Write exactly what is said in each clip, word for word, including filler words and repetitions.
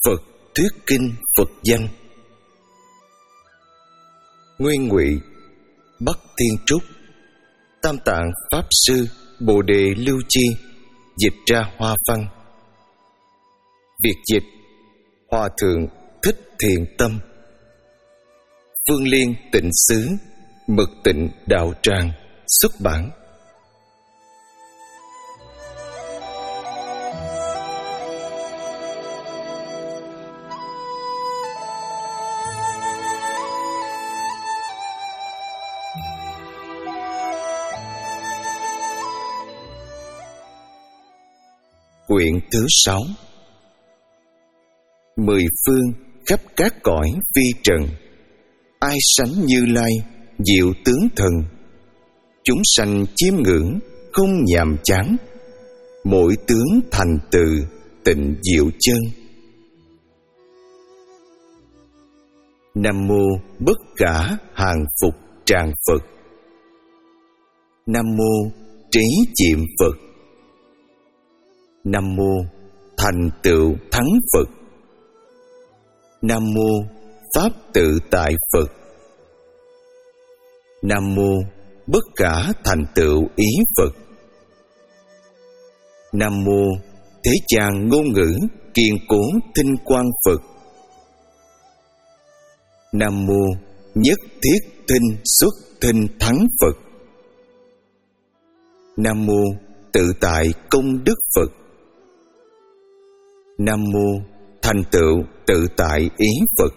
Phật thuyết kinh Phật danh. Nguyên Ngụy Bắc Thiên Trúc, Tam Tạng Pháp Sư Bồ Đề Lưu Chi dịch ra hoa văn. Biệt dịch Hòa Thượng Thích Thiện Tâm. Phương Liên Tịnh Xứ Mật Tịnh Đạo Tràng xuất bản. Quyển thứ sáu. Mười phương khắp các cõi phi trần, ai sánh Như Lai diệu tướng thần. Chúng sanh chiêm ngưỡng không nhàm chán, mỗi tướng thành từ tịnh diệu chân. Nam mô Bất Khả Hàng Phục Tràng Phật. Nam mô Trí Chiệm Phật. Nam mô Thành Tựu Thắng Phật. Nam mô Pháp Tự Tại Phật. Nam mô Bất Khả Thành Tựu Ý Phật. Nam mô Thế Gian Ngôn Ngữ Kiên Cố Thinh Quang Phật. Nam mô Nhất Thiết Thinh Xuất Thinh Thắng Phật. Nam mô Tự Tại Công Đức Phật. Nam mô Thành Tựu Tự Tại Ý Phật.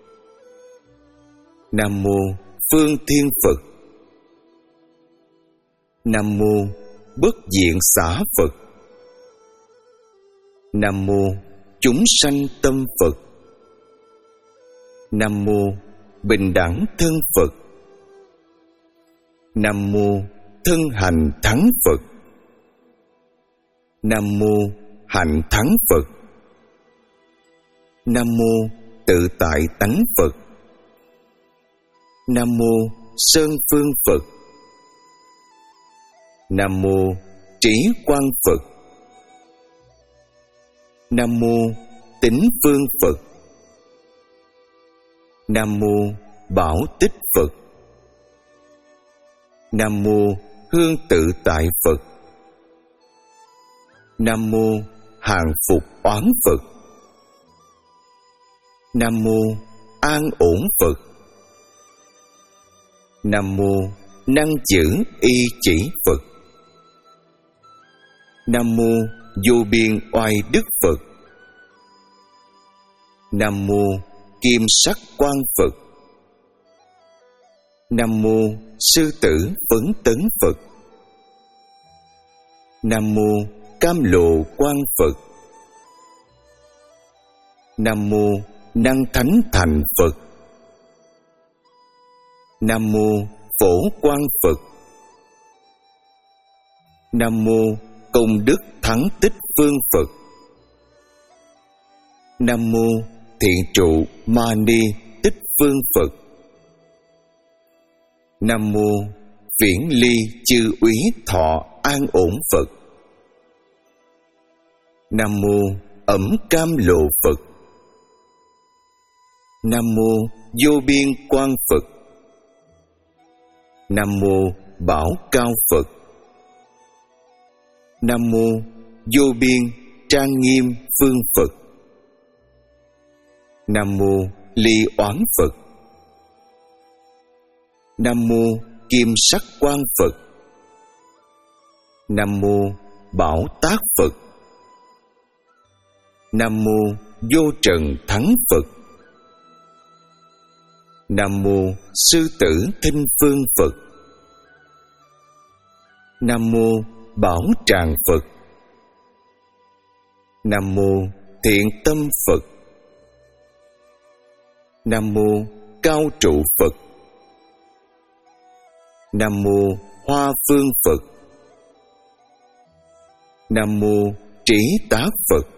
Nam mô Phương Thiên Phật. Nam mô Bất Diện Xả Phật. Nam mô Chúng Sanh Tâm Phật. Nam mô Bình Đẳng Thân Phật. Nam mô Thân Hành Thắng Phật. Nam mô Hạnh Thắng Phật. Nam mô Tự Tại Tánh Phật. Nam mô Sơn Phương Phật. Nam mô Trí Quang Phật. Nam mô Tính Phương Phật. Nam mô Bảo Tích Phật. Nam mô Hương Tự Tại Phật. Nam mô Hàng Phục Oán Phật. Nam mô An Ổn Phật. Nam mô Năng Chữ Y Chỉ Phật. Nam mô Vô Biên Oai Đức Phật. Nam mô Kim Sắc Quang Phật. Nam mô Sư Tử Phấn Tấn Phật. Nam mô Cam Lộ Quang Phật. Nam mô Năng Thánh Thành Phật. Nam mô Phổ Quang Phật. Nam mô Công Đức Thắng Tích Phương Phật. Nam mô Thiện Trụ Ma Ni Tích Phương Phật. Nam mô Viễn Ly Chư Úy Thọ An Ổn Phật. Nam mô Ẩm Cam Lộ Phật. Nam mô Vô Biên Quang Phật. Nam mô Bảo Cao Phật. Nam mô Vô Biên Trang Nghiêm Phương Phật. Nam mô Ly Oán Phật. Nam mô Kim Sắc Quang Phật. Nam mô Bảo Tác Phật. Nam mô Vô Trần Thắng Phật. Nam mô Sư Tử Thinh Phương Phật. Nam mô Bảo Tràng Phật. Nam mô Thiện Tâm Phật. Nam mô Cao Trụ Phật. Nam mô Hoa Phương Phật. Nam mô Trí Tá Phật.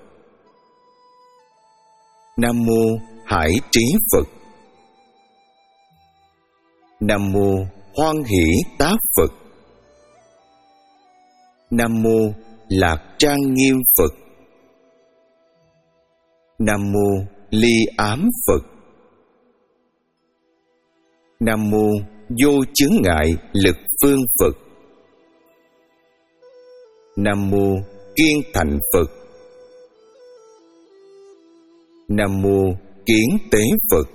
Nam mô Hải Trí Phật. Nam mô Hoan Hỷ Tá Phật. Nam mô Lạc Trang Nghiêm Phật. Nam mô Ly Ám Phật. Nam mô Vô Chướng Ngại Lực Phương Phật. Nam mô Kiên Thành Phật. Nam mô Kiến Tế Phật.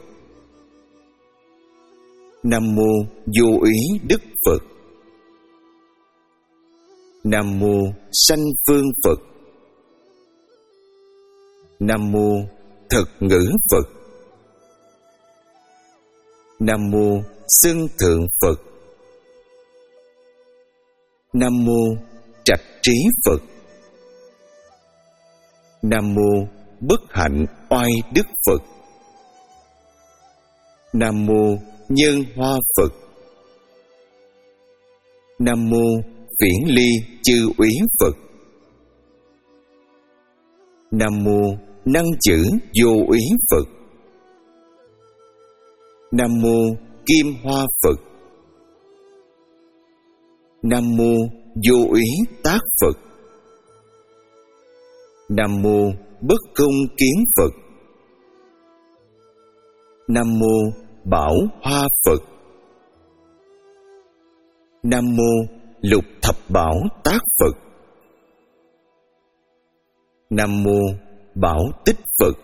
Nam mô Vô Ý Đức Phật. Nam mô Sanh Phương Phật. Nam mô Thực Ngữ Phật. Nam mô Xưng Thượng Phật. Nam mô Trạch Trí Phật. Nam mô Bất Hạnh Oai Đức Phật. Nam mô Nhân Hoa Phật. Nam mô Viễn Ly Chư Úy Phật. Nam mô Năng Chữ Vô Úy Phật. Nam mô Kim Hoa Phật. Nam mô Vô Úy Tác Phật. Nam mô Bất Công Kiến Phật. Nam mô Bảo Hoa Phật. Nam mô Lục Thập Bảo Tác Phật. Nam mô Bảo Tích Phật.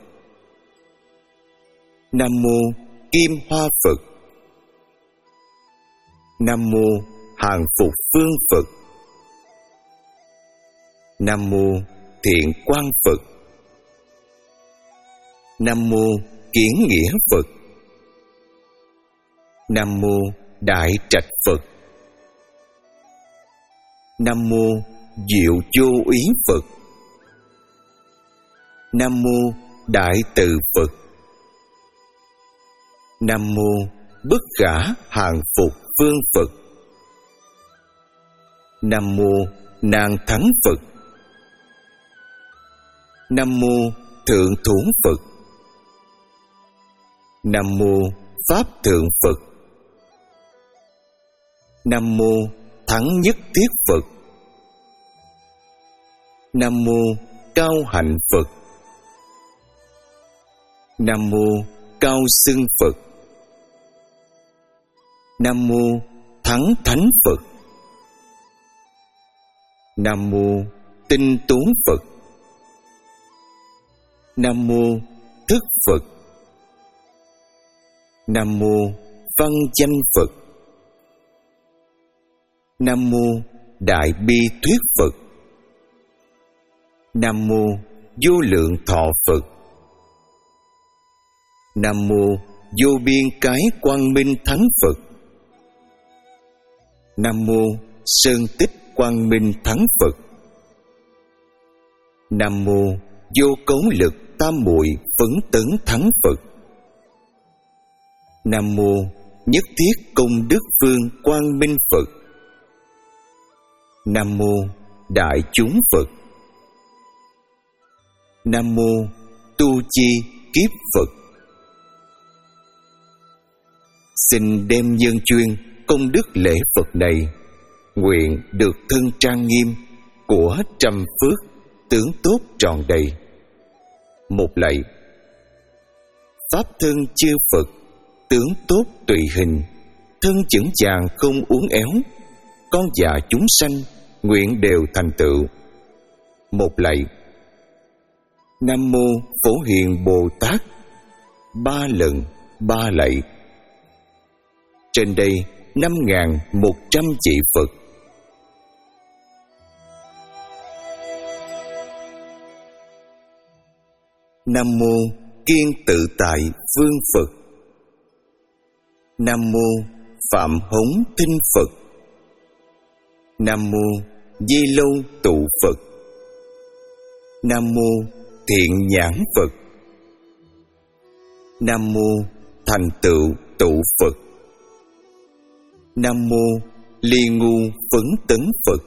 Nam mô Kim Hoa Phật. Nam mô Hàng Phục Phương Phật. Nam mô Thiện Quang Phật. Nam mô Kiến Nghĩa Phật. Nam mô Đại Trạch Phật. Nam mô Diệu Vô Ý Phật. Nam mô Đại Từ Phật. Nam mô Bất Khả Hàng Phục Phương Phật. Nam mô Nàng Thắng Phật. Nam mô Thượng Thủ Phật. Nam mô Pháp Thượng Phật. Nam mô Thắng Nhất Thiết Phật. Nam mô Cao Hạnh Phật. Nam mô Cao Xưng Phật. Nam mô Thắng Thánh Phật. Nam mô Tinh Tú Phật. Nam mô Thức Phật. Nam mô Văn Danh Phật. Nam mô Đại Bi Thuyết Phật. Nam mô Vô Lượng Thọ Phật. Nam mô Vô Biên Cái Quang Minh Thắng Phật. Nam mô Sơn Tích Quang Minh Thắng Phật. Nam mô Vô Cấu Lực Tam Muội Phấn Tấn Thắng Phật. Nam mô Nhất Thiết Công Đức Phương Quang Minh Phật. Nam mô Đại Chúng Phật. Nam mô Tu Chi Kiếp Phật. Xin đem nhân chuyên công đức lễ Phật này, nguyện được thân trang nghiêm của trăm phước tướng tốt tròn đầy. Một lạy. Pháp thân chư Phật, tướng tốt tùy hình, thân chững chàng không uốn éo, con già chúng sanh nguyện đều thành tựu. Một lạy. Nam mô Phổ Hiền Bồ Tát. Ba lần ba lạy. Trên đây năm ngàn một trăm vị Phật. Nam mô Kiên Tự Tại Phương Phật. Nam mô Phạm Hống Thinh Phật. Nam mô Di Lâu Tụ Phật. Nam mô Thiện Nhãn Phật. Nam mô Thành Tựu Tụ Phật. Nam mô Ly Ngu Phấn Tấn Phật.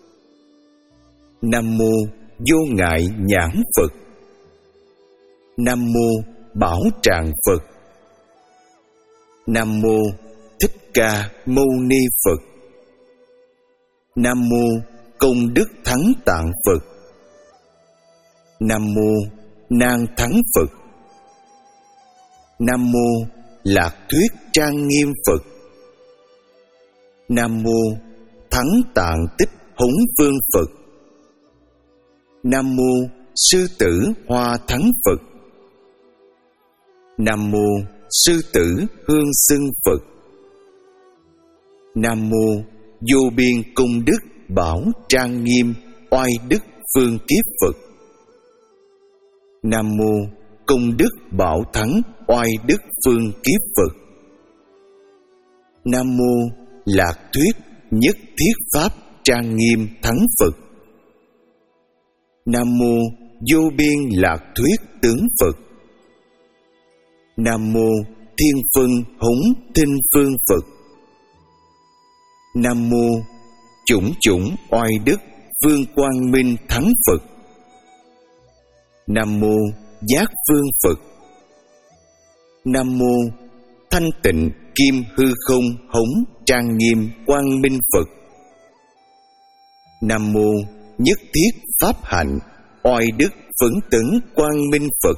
Nam mô Vô Ngại Nhãn Phật. Nam mô Bảo Tràng Phật. Nam mô Thích Ca Mâu Ni Phật. Nam mô Công Đức Thắng Tạng Phật. Nam mô nan thắng Phật. Nam mô Lạc Thuyết Trang Nghiêm Phật. Nam mô Thắng Tạng Tích Hống Vương Phật. Nam mô Sư Tử Hoa Thắng Phật. Nam mô Sư Tử Hương Xưng Phật. Nam mô Vô Biên Công Đức Bảo Trang Nghiêm Oai Đức Phương Kiếp Phật. Nam mô Công Đức Bảo Thắng Oai Đức Phương Kiếp Phật. Nam mô Lạc Thuyết Nhất Thiết Pháp Trang Nghiêm Thắng Phật. Nam mô Vô Biên Lạc Thuyết Tướng Phật. Nam mô Thiên Phân Hống Thinh Phương Phật. Nam mô Chủng Chủng Oai Đức Vương Quang Minh Thắng Phật. Nam mô Giác Phương Phật. Nam mô Thanh Tịnh Kim Hư Không Hống Trang Nghiêm Quang Minh Phật. Nam mô Nhất Thiết Pháp Hạnh Oai Đức Phấn Tấn Quang Minh Phật.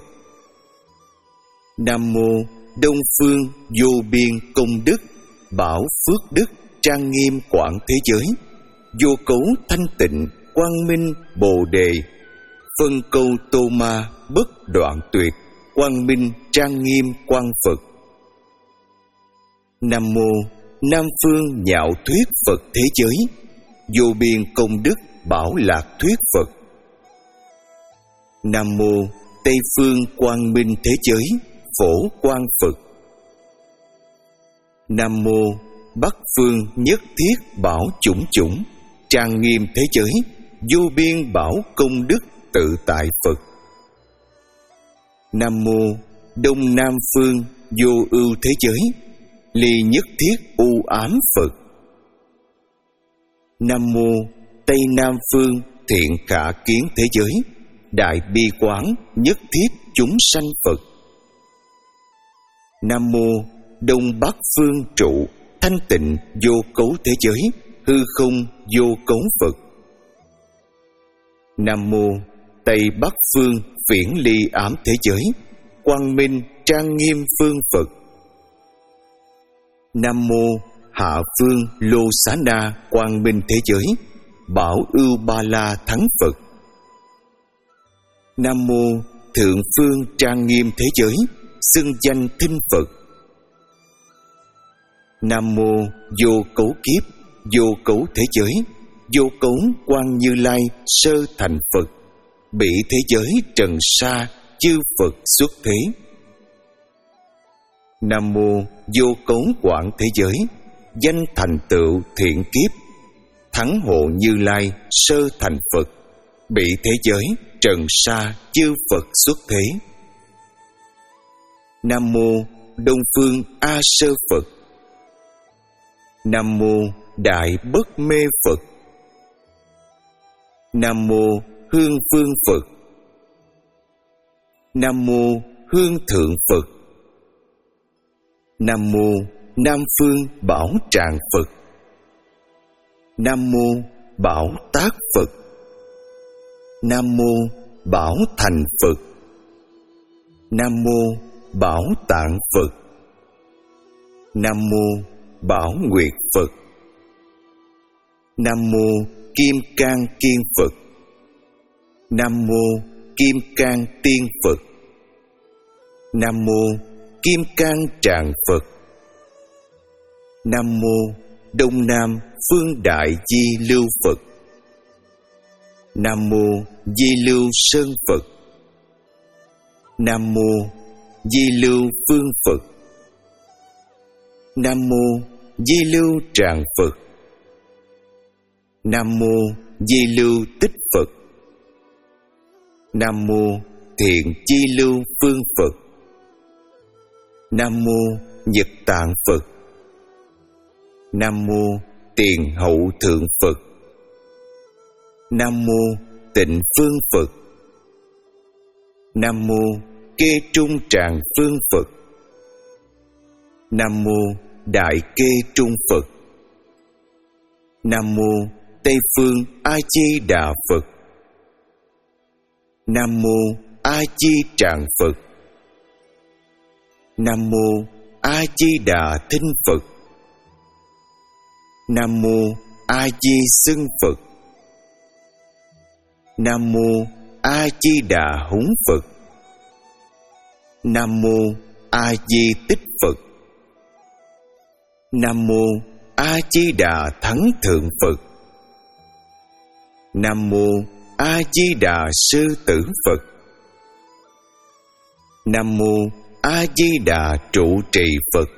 Nam mô Đông Phương Vô Biên Công Đức Bảo Phước Đức Trang Nghiêm Quảng Thế Giới Vô Cấu Thanh Tịnh Quang Minh Bồ Đề Phân Câu Tô Ma Bất Đoạn Tuyệt Quang Minh Trang Nghiêm Quang Phật. Nam mô Nam Phương Nhạo Thuyết Phật Thế Giới Vô Biên Công Đức Bảo Lạc Thuyết Phật. Nam mô Tây Phương Quang Minh Thế Giới Phổ Quang Phật. Nam mô Bắc Phương Nhất Thiết Bảo Chủng Chủng Trang Nghiêm Thế Giới Vô Biên Bảo Công Đức Tự Tại Phật. Nam mô Đông Nam Phương Vô Ưu Thế Giới Ly Nhất Thiết U Ám Phật. Nam mô Tây Nam Phương Thiện Khả Kiến Thế Giới Đại Bi Quán Nhất Thiết Chúng Sanh Phật. Nam mô Đông Bắc Phương Trụ Thanh Tịnh Vô Cấu Thế Giới Hư Không Vô Cấu Phật. Nam mô Tây Bắc Phương Viễn Ly Ám Thế Giới Quang Minh Trang Nghiêm Phương Phật. Nam mô Hạ Phương Lô Xá Na Quang Minh Thế Giới Bảo Ưu Ba La Thắng Phật. Nam mô Thượng Phương Trang Nghiêm Thế Giới Xưng Danh Thinh Phật. Nam mô Vô Cấu Kiếp Vô Cấu Thế Giới Vô Cấu Quang Như Lai Sơ Thành Phật. Bị thế giới trần sa chư Phật xuất thế. Nam mô Vô Cấu Quảng Thế Giới Danh Thành Tựu Thiện Kiếp Thắng Hộ Như Lai Sơ Thành Phật. Bị thế giới trần sa chư Phật xuất thế. Nam mô Đông Phương A Sơ Phật. Nam mô Đại Bất Mê Phật. Nam mô Hương Phương Phật. Nam mô Hương Thượng Phật. Nam mô Nam Phương Bảo Tràng Phật. Nam mô Bảo Tác Phật. Nam mô Bảo Thành Phật. Nam mô Bảo Tạng Phật. Nam mô Bảo Nguyệt Phật. Nam mô Kim Cang Kiên Phật. Nam mô Kim Cang Tiên Phật. Nam mô Kim Cang Tràng Phật. Nam mô Đông Nam Phương Đại Di Lưu Phật. Nam mô Di Lưu Sơn Phật. Nam mô Di Lưu Phương Phật. Nam mô Di Lưu Tràng Phật. Nam mô Di Lưu Tích Phật. Nam mô Thiện Chi Lưu Phương Phật. Nam mô Nhật Tạng Phật. Nam mô Tiền Hậu Thượng Phật. Nam mô Tịnh Phương Phật. Nam mô Kê Trung Tràng Phương Phật. Nam mô Đại Kê Trung Phật. Nam mô Tây Phương A Di Đà Phật. Nam mô A Di Tràng Phật. Nam mô A Di Đà Thinh Phật. Nam mô A Di Xưng Phật. Nam mô A Di Đà Húng Phật. Nam mô A Di Tích Phật. Nam mô A Di Đà Thắng Thượng Phật. Nam mô A Di Đà Sư Tử Phật. Nam mô A Di Đà Trụ Trì Phật.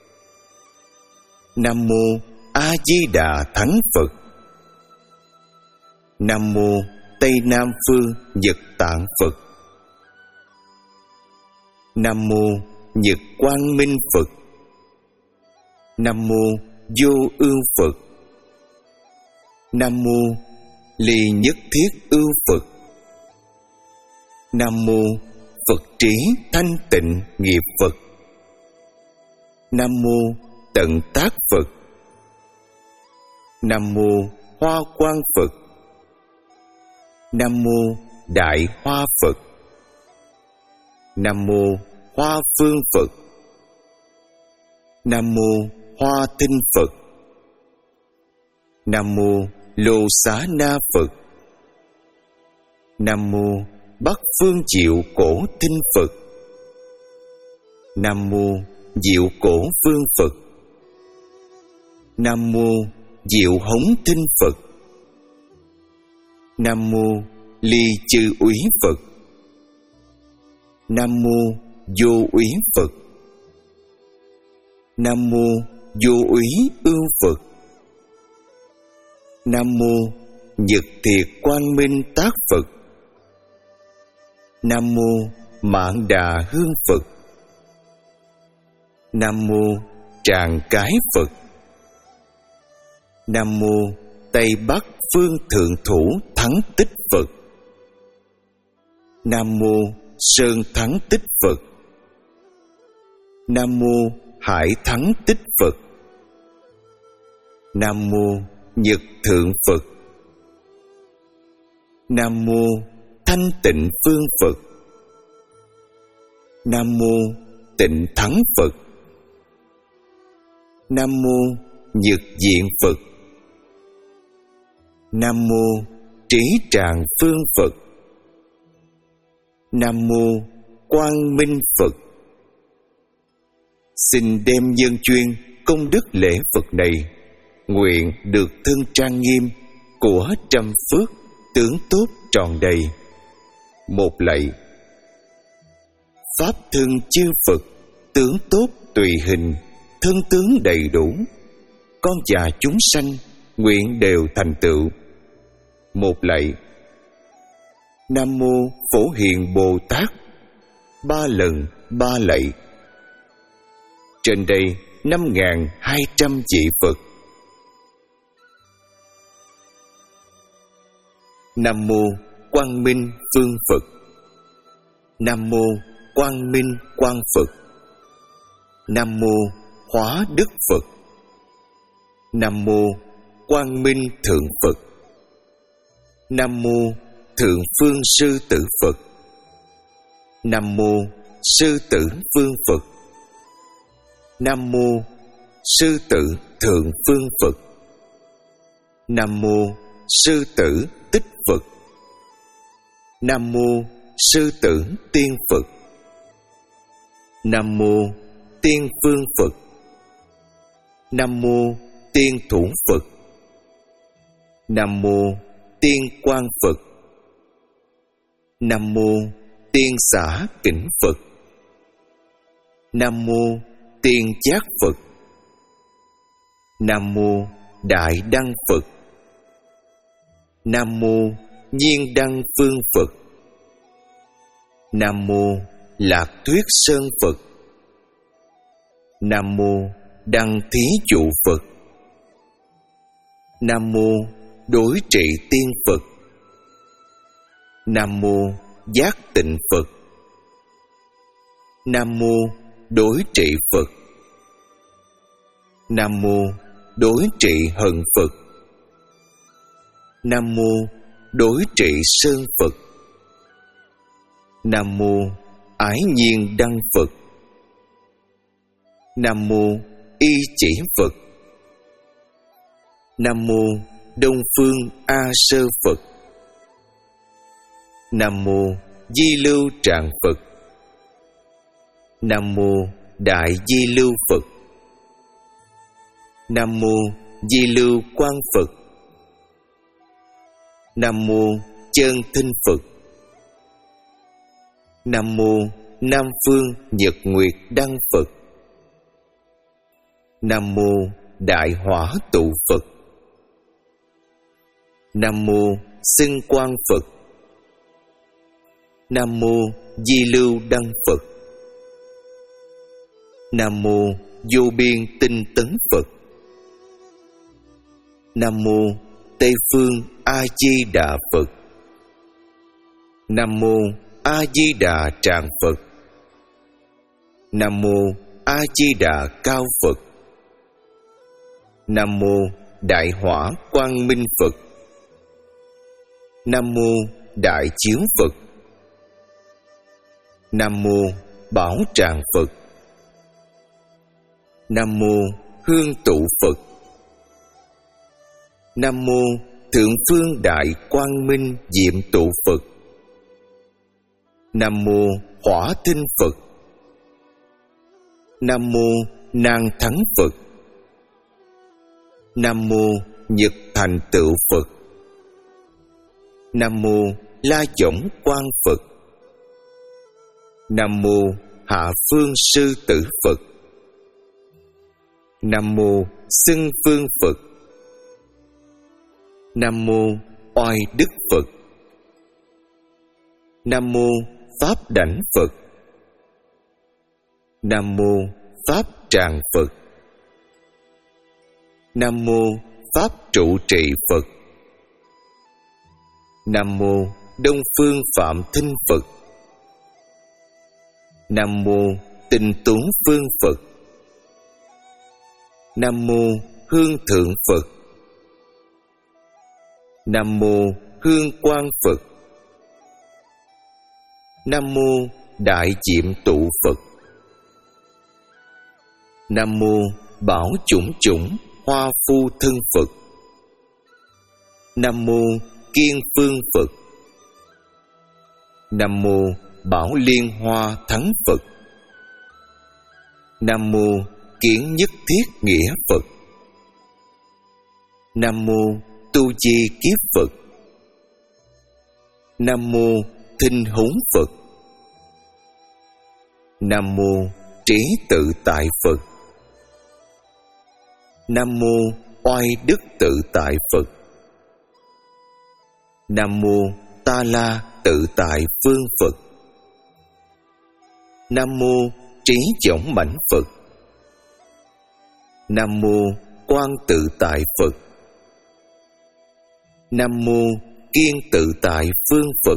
Nam mô A Di Đà Thắng Phật. Nam mô Tây Nam Phương Nhật Tạng Phật. Nam mô Nhật Quang Minh Phật. Nam mô Vô Ưu Phật. Nam mô Ly Nhất Thiết Ưu Phật. Nam mô Phật Trí Thanh Tịnh Nghiệp Phật. Nam mô Tận Tác Phật. Nam mô Hoa Quang Phật. Nam mô Đại Hoa Phật. Nam mô Hoa Phương Phật. Nam mô Hoa Tinh Phật. Nam mô Lô Xá Na Phật. Nam mô Bắc Phương Diệu Cổ Tinh Phật. Nam mô Diệu Cổ Phương Phật. Nam mô Diệu Hống Tinh Phật. Nam mô Ly Chư Úy Phật. Nam mô Vô Úy Phật. Nam mô Vô Úy Ưu Phật. Nam mô Nhật Thiệt Quang Minh Tác Phật. Nam mô Mạn Đà Hương Phật. Nam mô Tràng Cái Phật. Nam mô Tây Bắc Phương Thượng Thủ Thắng Tích Phật. Nam mô Sơn Thắng Tích Phật. Nam mô Hải Thắng Tích Phật. Nam mô Nhật Thượng Phật. Nam mô Thanh Tịnh Phương Phật. Nam mô Tịnh Thắng Phật. Nam mô Nhật Diện Phật. Nam mô Trí Tràng Phương Phật. Nam mô Quang Minh Phật. Xin đem nhân chuyên công đức lễ Phật này, nguyện được thân trang nghiêm của trăm phước tướng tốt tròn đầy. Một lạy. Pháp thân chư Phật tướng tốt tùy hình, thân tướng đầy đủ, con và chúng sanh nguyện đều thành tựu. Một lạy. Nam mô Phổ Hiền Bồ Tát. Ba lần ba lạy. Trên đây năm ngàn hai trăm vị Phật. Nam mô Quang Minh Phương Phật. Nam mô Quang Minh Quang Phật. Nam mô Hóa Đức Phật. Nam mô Quang Minh Thượng Phật. Nam mô Thượng Phương Sư Tử Phật. Nam mô Sư Tử Phương Phật. Nam mô Sư Tử Thượng Phương Phật. Nam mô Sư Tử Tích Phật. Nam mô Sư Tử Tiên Phật. Nam mô Tiên Phương Phật. Nam mô Tiên Thủ Phật. Nam mô Tiên Quang Phật. Nam mô Tiên Xả Kỉnh Phật. Nam mô Tiên Giác Phật. Nam mô Đại Đăng Phật. Nam mô Nhiên Đăng Phương Phật. Nam mô Lạc Thuyết Sơn Phật. Nam mô Đăng Thí Dụ Phật. Nam mô Đối Trị Tiên Phật. Nam mô Giác Tịnh Phật. Nam mô Đối Trị Phật. Nam mô Đối Trị Hận Phật. Nam mô Đối Trị Sơn Phật. Nam mô Ái Nhiên Đăng Phật. Nam mô Y Chỉ Phật. Nam mô Đông Phương A Sơ Phật. Nam mô Di Lưu Tràng Phật. Nam mô Đại Di Lưu Phật. Nam mô Di Lưu Quang Phật. Nam mô Chân Thinh Phật. Nam mô Nam Phương Nhật Nguyệt Đăng Phật. Nam mô Đại Hỏa Tụ Phật. Nam mô Xưng Quang Phật. Nam mô Di Lưu Đăng Phật. Nam mô Vô Biên Tinh Tấn Phật. Nam mô Tây Phương A Di Đà Phật. Nam mô A Di Đà Tràng Phật. Nam mô A Di Đà Cao Phật. Nam mô Đại Hỏa Quang Minh Phật. Nam mô Đại Chiếu Phật. Nam mô Bảo Tràng Phật. Nam mô Hương Tụ Phật. Nam mô Thượng Phương Đại Quang Minh Diệm Tụ Phật. Nam mô Hỏa Tinh Phật. Nam mô Nan Thắng Phật. Nam mô Nhật Thành Tựu Phật. Nam mô La Chổng Quang Phật. Nam mô Hạ Phương Sư Tử Phật. Nam mô Xưng Phương Phật. Nam mô Oai Đức Phật. Nam mô Pháp Đảnh Phật. Nam mô Pháp Tràng Phật. Nam mô Pháp Trụ Trì Phật. Nam mô Đông Phương Phạm Thinh Phật. Nam mô Tinh Tú Phương Phật. Nam mô Hương Thượng Phật. Nam mô Hương Quang Phật. Nam mô Đại Diệm Tụ Phật. Nam mô Bảo Chủng Chủng Hoa Phu Thân Phật. Nam mô Kiên Phương Phật. Nam mô Bảo Liên Hoa Thắng Phật. Nam mô Kiến Nhất Thiết Nghĩa Phật. Nam mô Tu Di Kiếp Phật. Nam mô Thinh Húng Phật. Nam mô Trí Tự Tại Phật. Nam mô Oai Đức Tự Tại Phật. Nam mô Ta La Tự Tại Phương Phật. Nam mô Trí Dõng Mãnh Phật. Nam mô Quang Tự Tại Phật. Nam mô Kiên Tự Tại Phương Phật.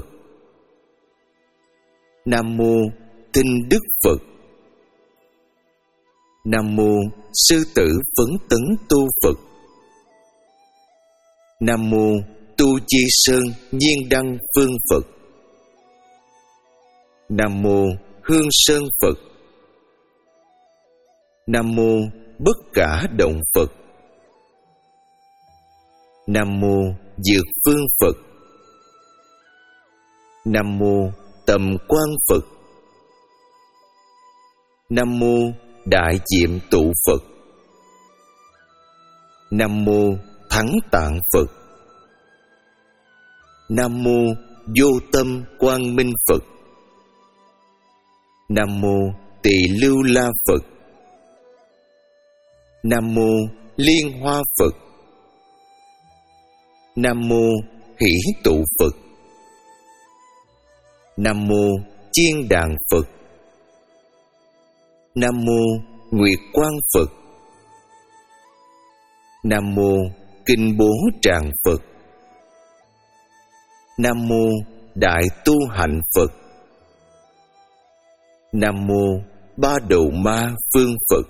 Nam mô Tinh Đức Phật. Nam mô Sư Tử Phấn Tấn Tu Phật. Nam mô Tu Chi Sơn Nhiên Đăng Phương Phật. Nam mô Hương Sơn Phật. Nam mô Bất Cả Động Phật. Nam mô Dược Phương Phật. Nam mô Tầm Quang Phật. Nam mô Đại Diệm Tụ Phật. Nam mô Thắng Tạng Phật. Nam mô Vô Tâm Quang Minh Phật. Nam mô Tỳ Lưu La Phật. Nam mô Liên Hoa Phật. Nam mô Hỷ Tụ Phật. Nam mô Chiên Đàn Phật. Nam mô Nguyệt Quang Phật. Nam mô Kinh Bố Tràng Phật. Nam mô Đại Tu Hạnh Phật. Nam mô Ba Đầu Ma Phương Phật.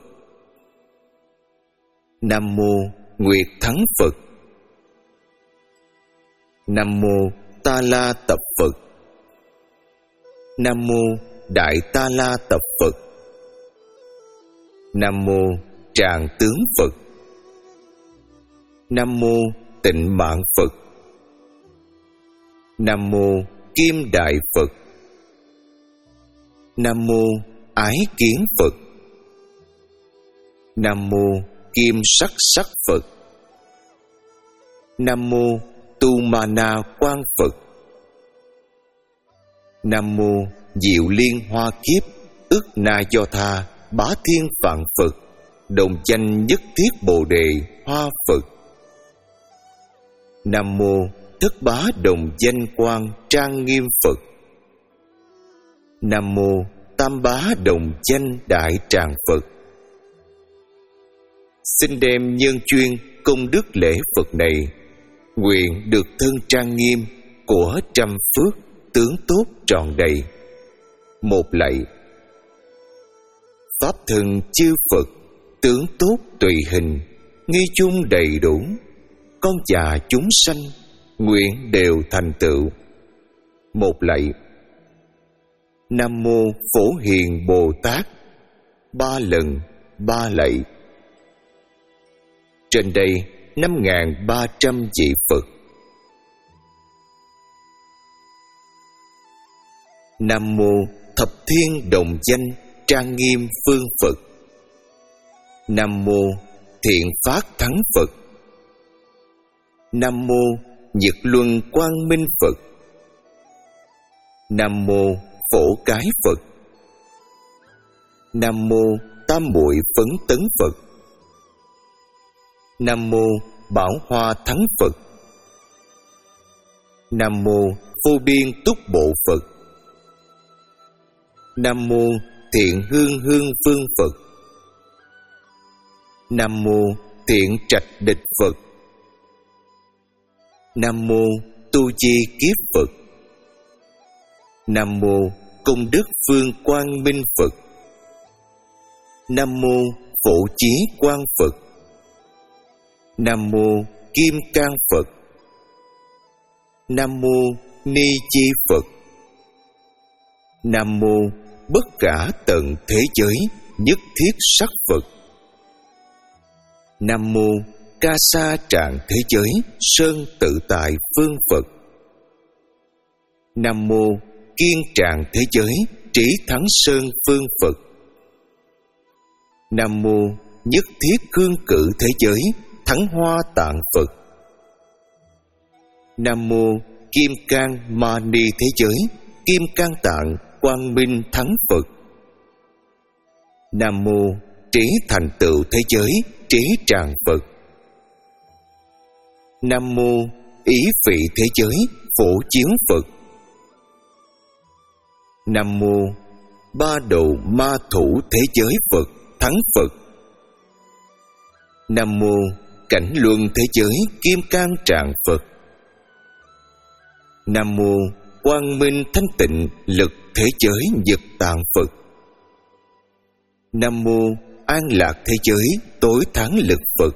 Nam mô Nguyệt Thắng Phật. Nam mô Ta La Tập Phật. Nam mô Đại Ta La Tập Phật. Nam mô Tràng Tướng Phật. Nam mô Tịnh Mạng Phật. Nam mô Kim Đại Phật. Nam mô Ái Kiến Phật. Nam mô Kim Sắc Sắc Phật. Nam mô Tu Ma Na Quang Phật. Nam mô Diệu Liên Hoa Kiếp Ức Na Do Tha Bá Thiên Vạn Phật Đồng Danh Nhất Thiết Bồ Đề Hoa Phật. Nam mô Thất Bá Đồng Danh Quang Trang Nghiêm Phật. Nam mô Tam Bá Đồng Danh Đại Tràng Phật. Xin đem nhân chuyên công đức lễ Phật này, nguyện được thân trang nghiêm của trăm phước tướng tốt tròn đầy. Một lạy. Pháp thân chư Phật tướng tốt tùy hình, nghi chung đầy đủ, con già chúng sanh nguyện đều thành tựu. Một lạy. Nam mô Phổ Hiền Bồ Tát. Ba lần ba lạy. Trên đây năm nghìn ba trăm vị Phật. Nam mô Thập Thiên Đồng Danh Trang Nghiêm Phương Phật. Nam mô Thiện Phát Thắng Phật. Nam mô Nhật Luân Quang Minh Phật. Nam mô Phổ Cái Phật. Nam mô Tam Muội Phấn Tấn Phật. Nam mô Bảo Hoa Thắng Phật. Nam mô Vô Biên Túc Bộ Phật. Nam mô Thiện Hương Hương Phương Phật. Nam mô Thiện Trạch Địch Phật. Nam mô Tu Chi Kiếp Phật. Nam mô Công Đức Phương Quang Minh Phật. Nam mô Phổ Chí Quang Phật. Nam mô Kim Cang Phật. Nam mô Ni Chi Phật. Nam mô Bất Cả Tận Thế Giới Nhất Thiết Sắc Phật. Nam mô Ca Sa Trạng Thế Giới Sơn Tự Tại Phương Phật. Nam mô Kiên Trạng Thế Giới Trí Thắng Sơn Phương Phật. Nam mô Nhất Thiết Cương Cử Thế Giới Thắng Hoa Tạng Phật. Nam mô Kim Cang Mani Thế Giới Kim Cang Tạng Quang Minh Thắng Phật. Nam mô Trí Thành Tựu Thế Giới Trí Tràng Phật. Nam mô Ý Vị Thế Giới Phổ Chiếu Phật. Nam mô Ba Đầu Ma Thủ Thế Giới Phật Thắng Phật. Nam mô Cảnh Luân Thế Giới Kim Cang Tràng Phật. Nam mô Quang Minh Thanh Tịnh Lực Thế Giới Nhật Tạng Phật. Nam mô An Lạc Thế Giới Tối Thắng Lực Phật.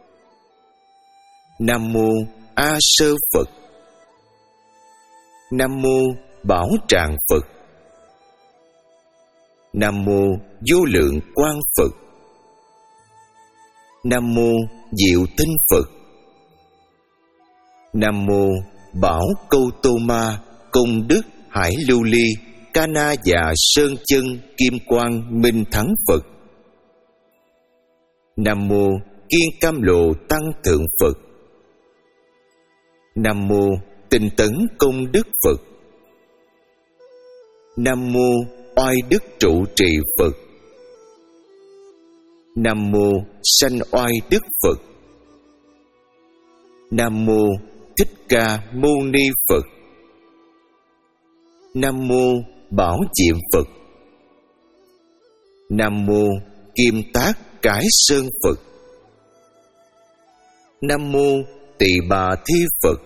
Nam mô A Sơ Phật. Nam mô Bảo Tràng Phật. Nam mô Vô Lượng Quang Phật. Nam mô Diệu Tinh Phật. Nam mô Bảo Câu Tô Ma Công Đức Hải Lưu Ly Ca Na Già Sơn Chân Kim Quang Minh Thắng Phật. Nam mô Kiên Cam Lộ Tăng Thượng Phật. Nam mô Tinh Tấn Công Đức Phật. Nam mô Oai Đức Trụ Trì Phật. Nam mô Sanh Oai Đức Phật. Nam mô Thích Ca Mâu Ni Phật. Nam mô Bảo Diệm Phật. Nam mô Kim Tác Cái Sơn Phật. Nam mô Tỳ Bà Thi Phật.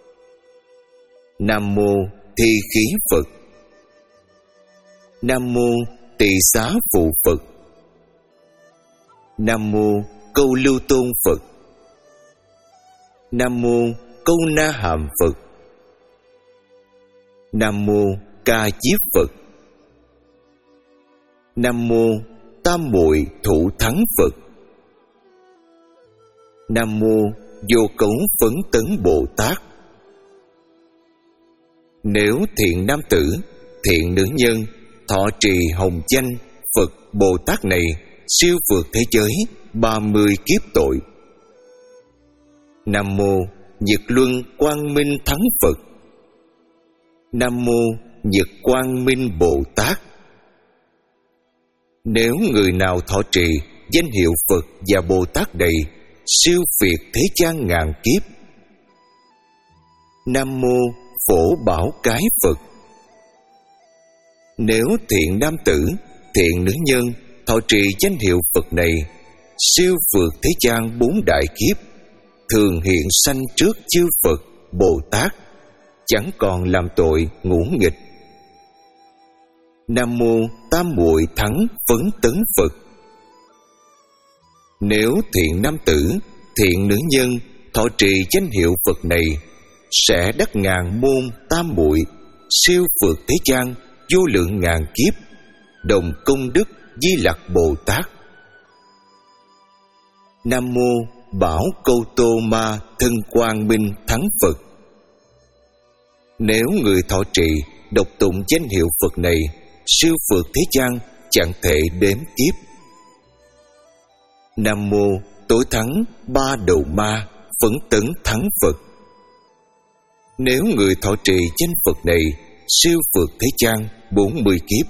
Nam mô Thi Khí Phật. Nam mô Tỳ Xá Phụ Phật. Nam mô Câu Lưu Tôn Phật. Nam mô Câu Na Hàm Phật. Nam mô ca diếp Phật. Nam mô Tam Muội Thủ Thắng Phật. Nam mô Vô Cấu Phấn Tấn Bồ Tát. Nếu thiện nam tử, thiện nữ nhân thọ trì hồng danh Phật Bồ Tát này, siêu vượt thế giới ba mươi kiếp tội. Nam mô Nhật Luân Quang Minh Thắng Phật. Nam mô Nhật Quang Minh Bồ Tát. Nếu người nào thọ trì danh hiệu Phật và Bồ Tát này, siêu việt thế gian ngàn kiếp. Nam mô Phổ Bảo Cái Phật. Nếu thiện nam tử, thiện nữ nhân thọ trì danh hiệu Phật này, siêu vượt thế gian bốn đại kiếp, thường hiện sanh trước chư Phật Bồ Tát, chẳng còn làm tội ngũ nghịch. Nam mô Tam Muội Thắng Phấn Tấn Phật. Nếu thiện nam tử, thiện nữ nhân thọ trì danh hiệu Phật này, sẽ đắc ngàn môn tam muội, siêu vượt thế gian vô lượng ngàn kiếp, đồng công đức Di Lặc Bồ Tát. Nam mô Bảo Câu Tô Ma Thân Quang Minh Thắng Phật. Nếu người thọ trì đọc tụng danh hiệu Phật này, siêu vượt thế gian chẳng thể đếm kiếp. Nam mô Tối Thắng Ba Đầu Ma Phấn Tấn Thắng Phật. Nếu người thọ trì danh Phật này, siêu vượt thế gian bốn mươi kiếp.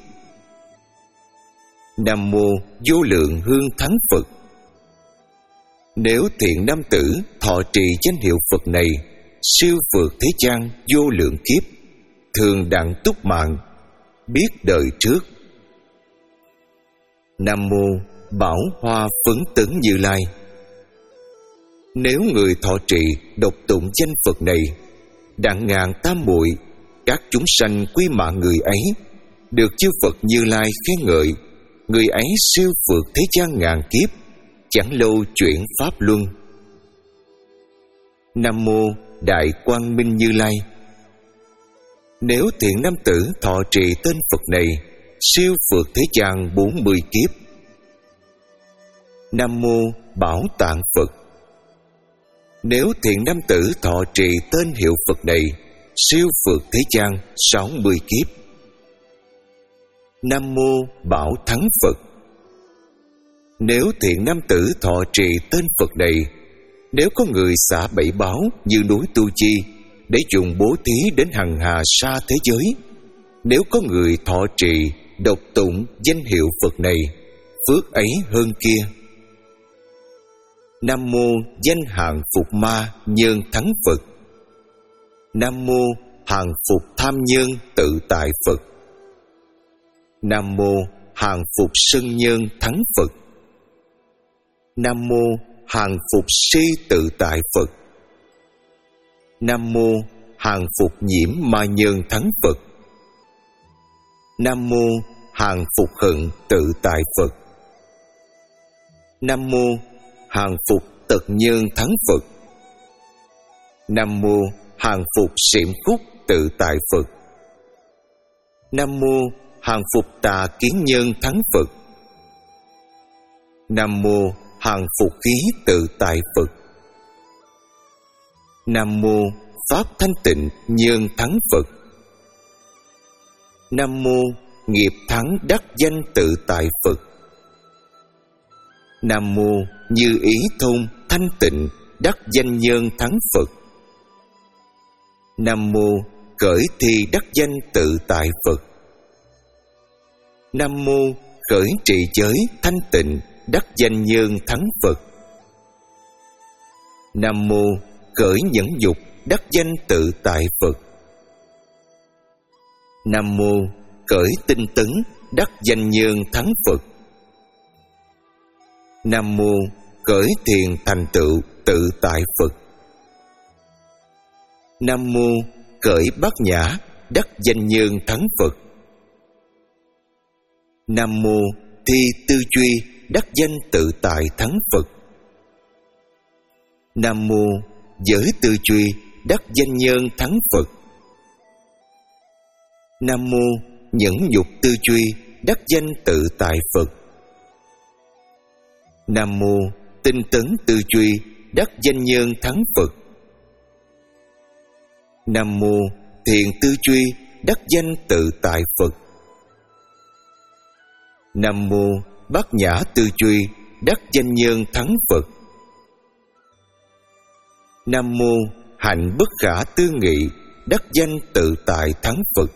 Nam mô Vô Lượng Hương Thắng Phật. Nếu thiện nam tử thọ trì danh hiệu Phật này, siêu vượt thế gian vô lượng kiếp, thường đặng túc mạng, biết đời trước. Nam mô Bảo Hoa Phấn Tấn Như Lai. Nếu người thọ trì đọc tụng danh Phật này, đặng ngàn tam muội, các chúng sanh quy mạng người ấy, được chư Phật Như Lai khen ngợi, người ấy siêu vượt thế gian ngàn kiếp, chẳng lâu chuyển pháp luân. Nam mô Đại Quang Minh Như Lai. Nếu thiện nam tử thọ trì tên Phật này, siêu vượt thế gian bốn mươi kiếp. Nam mô Bảo Tạng Phật. Nếu thiện nam tử thọ trì tên hiệu Phật này, siêu vượt thế gian sáu mươi kiếp. Nam mô Bảo Thắng Phật. Nếu thiện nam tử thọ trì tên Phật này, nếu có người xả bảy báo như núi Tu Chi để dùng bố thí đến hằng hà sa thế giới, nếu có người thọ trì đọc tụng danh hiệu Phật này, phước ấy hơn kia. Nam mô Danh Hàng Phục Ma Nhân Thắng Phật. Nam mô Hàng Phục Tham Nhân Tự Tại Phật. Nam mô Hàng Phục Sân Nhân Thắng Phật. Nam mô Hàng Phục Si Tự Tại Phật. Nam mô Hàng Phục Nhiễm Ma Nhân Thắng Phật. Nam mô Hàng Phục Hận Tự Tại Phật. Nam mô Hàng Phục Tật Nhân Thắng Phật. Nam mô Hàng Phục Xiểm Khúc Tự Tại Phật. Nam mô Hàng Phục Tà Kiến Nhân Thắng Phật. Nam mô Hàng Phục Khí Tự Tại Phật. Nam mô Pháp Thanh Tịnh Nhân Thắng Phật. Nam mô Nghiệp Thắng Đắc Danh Tự Tại Phật. Nam mô Như Ý Thông Thanh Tịnh Đắc Danh Nhân Thắng Phật. Nam mô Khởi Thi Đắc Danh Tự Tại Phật. Nam mô Khởi Trì Giới Thanh Tịnh Đắc Danh Nhân Thắng Phật. Nam mô Khởi Nhẫn Dục Đắc Danh Tự Tại Phật. Nam mô Khởi Tinh Tấn Đắc Danh Nhân Thắng Phật. Nam mô Khởi Thiền Thành Tựu Tự Tại Phật. Nam mô Khởi Bát Nhã Đắc Danh Nhân Thắng Phật. Nam mô Thi Tư Truy Đắc Danh Tự Tại Thắng Phật. Nam mô Giới Tư Truy Đắc Danh Nhân Thắng Phật. Nam mô nhẫn nhục tư duy đắc danh tự tại Phật. Nam mô tinh tấn tư duy đắc danh nhân thắng Phật. Nam mô thiện tư duy đắc danh tự tại Phật. Nam mô bát nhã tư duy đắc danh nhân thắng Phật. Nam mô hạnh bất khả tư nghị đắc danh tự tại thắng Phật.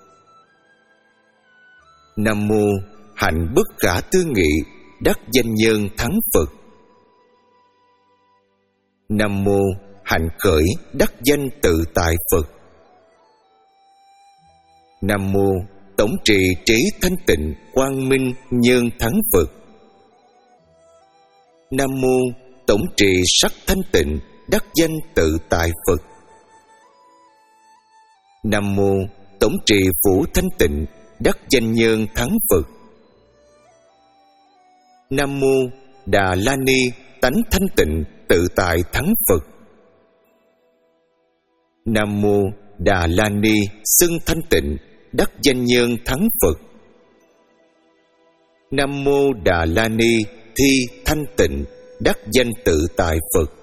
Nam mô hạnh bất khả tư nghị đắc danh nhân thắng Phật. Nam mô hạnh khởi đắc danh tự tại Phật. Nam mô tổng trì trí thanh tịnh quang minh nhân thắng Phật. Nam mô tổng trì sắc thanh tịnh đắc danh tự tại Phật. Nam mô tổng trì vũ thanh tịnh đắc danh nhân thắng Phật. Nam mô Đà La Ni tánh thanh tịnh tự tại thắng Phật. Nam mô Đà La Ni xưng thanh tịnh đắc danh nhân thắng Phật. Nam mô Đà La Ni thi thanh tịnh đắc danh tự tại Phật.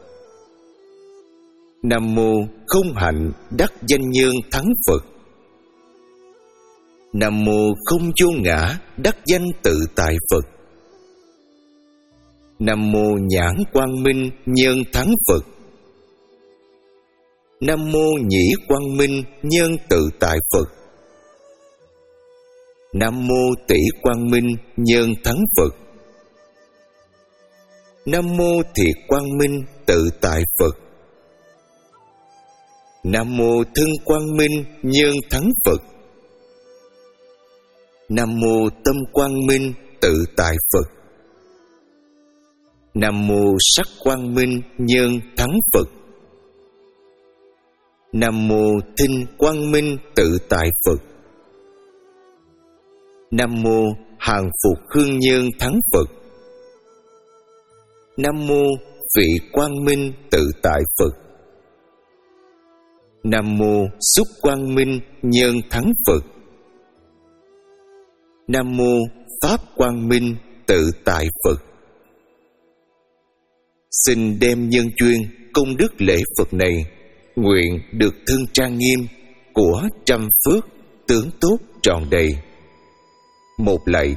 Nam mô không hạnh đắc danh nhân thắng Phật. Nam mô không vô ngã đắc danh tự tại Phật. Nam mô nhãn quang minh nhân thắng Phật. Nam mô nhĩ quang minh nhân tự tại Phật. Nam mô tỷ quang minh nhân thắng Phật. Nam mô thiệt quang minh tự tại Phật. Nam mô thân quang minh nhân thắng Phật. Nam mô tâm quang minh tự tại Phật. Nam mô sắc quang minh nhân thắng Phật. Nam mô thinh quang minh tự tại Phật. Nam mô hàng phục hương nhân thắng Phật. Nam mô vị quang minh tự tại Phật. Nam mô xúc quang minh nhân thắng Phật. Nam mô pháp quang minh tự tại Phật. Xin đem nhân duyên công đức lễ Phật này, nguyện được thương trang nghiêm của trăm phước tướng tốt tròn đầy. Một lạy.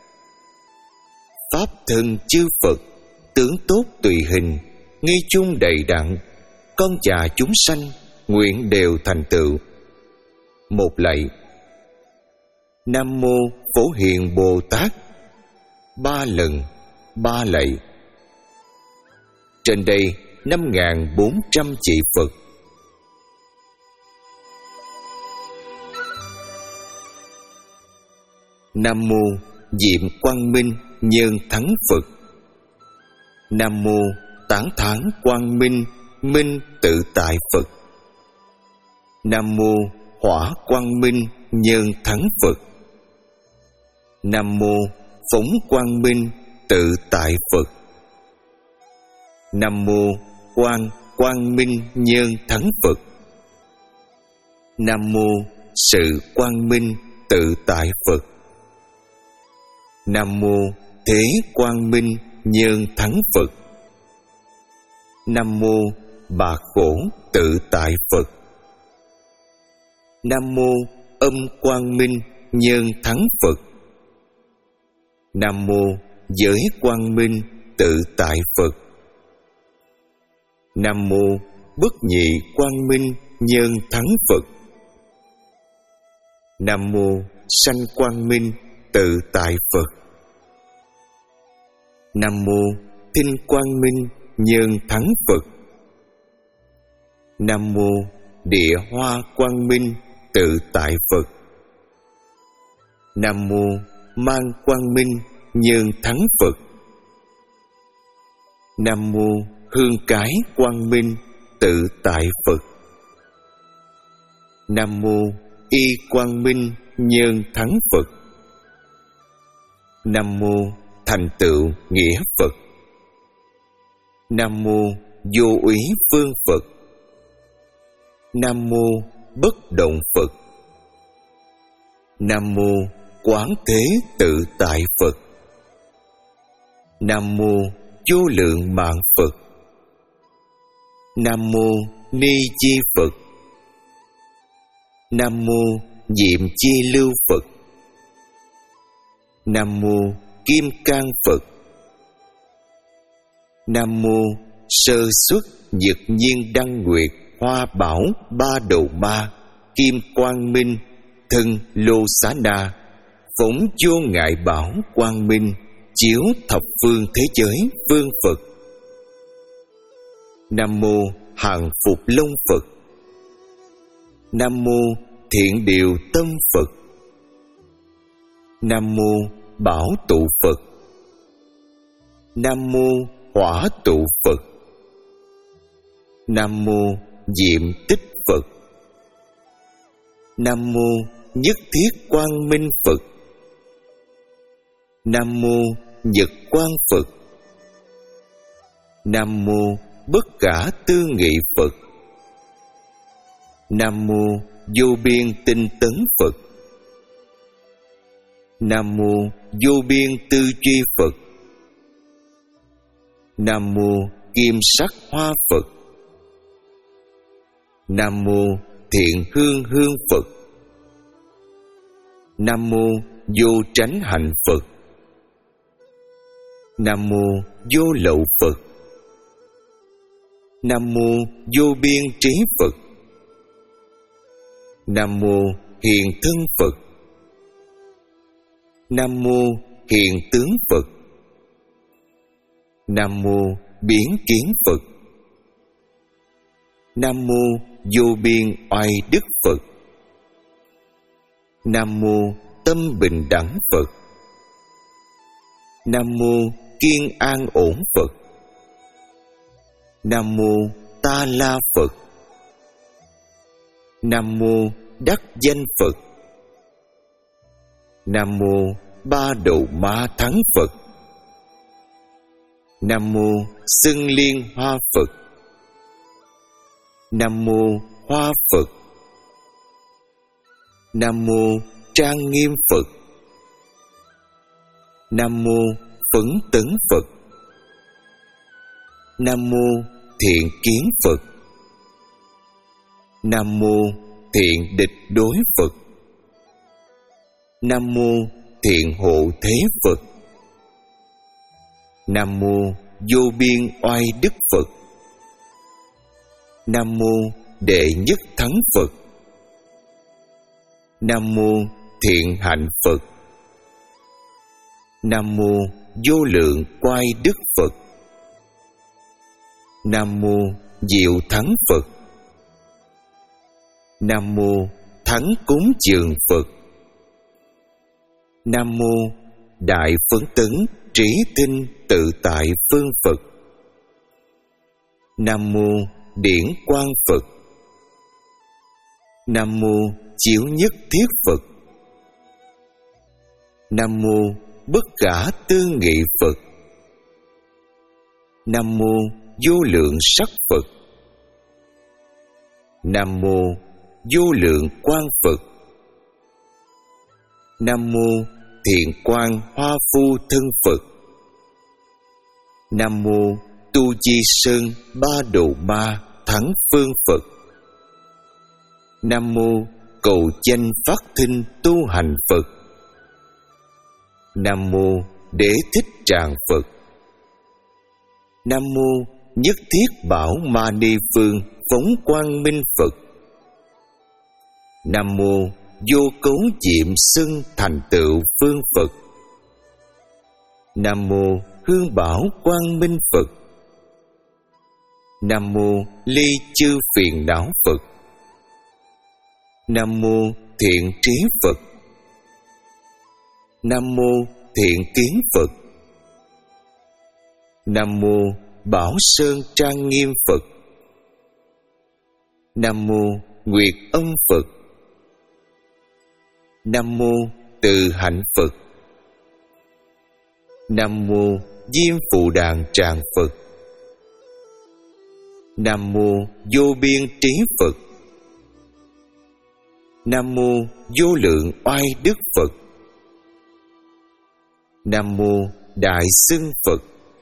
Pháp thân chư Phật tướng tốt tùy hình, nghi chung đầy đặn, con già chúng sanh nguyện đều thành tựu. Một lạy. Nam mô Phổ Hiền Bồ Tát. Ba lần, ba lạy. Trên đây năm nghìn bốn trăm chị Phật. Nam mô Diệm Quang Minh nhân thắng Phật. Nam mô Tán Thán Quang Minh minh tự tại Phật. Nam mô Hỏa Quang Minh nhân thắng Phật. Nam mô Phóng Quang Minh tự tại Phật. Nam mô Quang Quang Minh nhân thắng Phật. Nam mô Sự Quang Minh tự tại Phật. Nam mô Thế Quang Minh nhân thắng Phật. Nam mô Bạc Khổ tự tại Phật. Nam mô Âm Quang Minh nhân thắng Phật. Nam mô Giới Quang Minh tự tại Phật. Nam mô Bất Nhị Quang Minh nhân thắng Phật. Nam mô Sanh Quang Minh tự tại Phật. Nam mô Thinh Quang Minh nhân thắng Phật. Nam mô Địa Hoa Quang Minh tự tại Phật. Nam mô Mang Quang Minh nhân thắng Phật. Nam mô Hương Cái Quang Minh tự tại Phật. Nam mô Y Quang Minh nhân thắng Phật. Nam mô Thành tựu nghĩa Phật. Nam mô Vô úy phương Phật. Nam mô Bất động Phật. Nam mô Quán Thế Tự Tại Phật. Nam mô Vô Lượng Mạng Phật. Nam mô Ni Chi Phật. Nam mô Diệm Chi Lưu Phật. Nam mô Kim Cang Phật. Nam mô Sơ Xuất Dực Nhiên Đăng Nguyệt Hoa Bảo Ba Đầu Ma Kim Quang Minh Thân Lô Xá Na Phóng Vô Ngại Bảo Quang Minh chiếu thập phương thế giới vương Phật. Nam mô Hàng Phục Long Phật. Nam mô Thiện Điều Tâm Phật. Nam mô Bảo Tụ Phật. Nam mô Hỏa Tụ Phật. Nam mô Diệm Tích Phật. Nam mô Nhất Thiết Quang Minh Phật. Nam mô Nhật Quang Phật. Nam mô Bất Khả Tư Nghị Phật. Nam mô Vô Biên Tinh Tấn Phật. Nam mô Vô Biên Tư Duy Phật. Nam mô Kim Sắc Hoa Phật. Nam mô Thiện Hương Hương Phật. Nam mô Vô Tránh Hạnh Phật. Nam mô Vô Lậu Phật. Nam mô Vô Biên Trí Phật. Nam mô Hiền Thân Phật. Nam mô Hiền Tướng Phật. Nam mô Biến Kiến Phật. Nam mô Vô Biên Oai Đức Phật. Nam mô Tâm Bình Đẳng Phật. Nam mô Kiên An Ổn Phật. Nam mô Ta La Phật. Nam mô Đắc Danh Phật. Nam mô Ba Đầu Ma Thắng Phật. Nam mô Xưng Liên Hoa Phật. Nam mô Hoa Phật. Nam mô Trang Nghiêm Phật. Nam mô Phấn Tấn Phật. Nam mô Thiện Kiến Phật. Nam mô Thiện Địch Đối Phật. Nam mô Thiện Hộ Thế Phật. Nam mô Vô Biên Oai Đức Phật. Nam mô Đệ Nhất Thắng Phật. Nam mô Thiện Hạnh Phật. Nam mô Vô Lượng Quai Đức Phật. Nam mô Diệu Thắng Phật. Nam mô Thắng Cúng Dường Phật. Nam mô Đại Phấn Tấn Trí Tinh Tự Tại Phương Phật. Nam mô Điển Quang Phật. Nam mô Chiếu Nhất Thiết Phật. Nam mô Bất Khả Tư Nghị Phật. Nam mô Vô Lượng Sắc Phật. Nam mô Vô Lượng Quang Phật. Nam mô Thiện Quang Hoa Phu Thân Phật. Nam mô Tu Di Sơn Ba Đầu Ma Thắng Phương Phật. Nam mô Cầu Danh Phát Thinh Tu Hành Phật. Nam mô Đế Thích Tràng Phật. Nam mô Nhất Thiết Bảo Ma Ni Phương Phóng Quang Minh Phật. Nam mô Vô Cấu Diệm Xưng Thành Tựu Phương Phật. Nam mô Hương Bảo Quang Minh Phật. Nam mô Ly Chư Phiền Não Phật. Nam mô Thiện Trí Phật. Nam mô Thiện Kiến Phật. Nam mô Bảo Sơn Trang Nghiêm Phật. Nam mô Nguyệt Âm Phật. Nam mô Từ Hạnh Phật. Nam mô Diêm Phù Đàn Tràng Phật. Nam mô Vô Biên Trí Phật. Nam mô vô lượng oai đức Phật. Nam mô đại xưng Phật.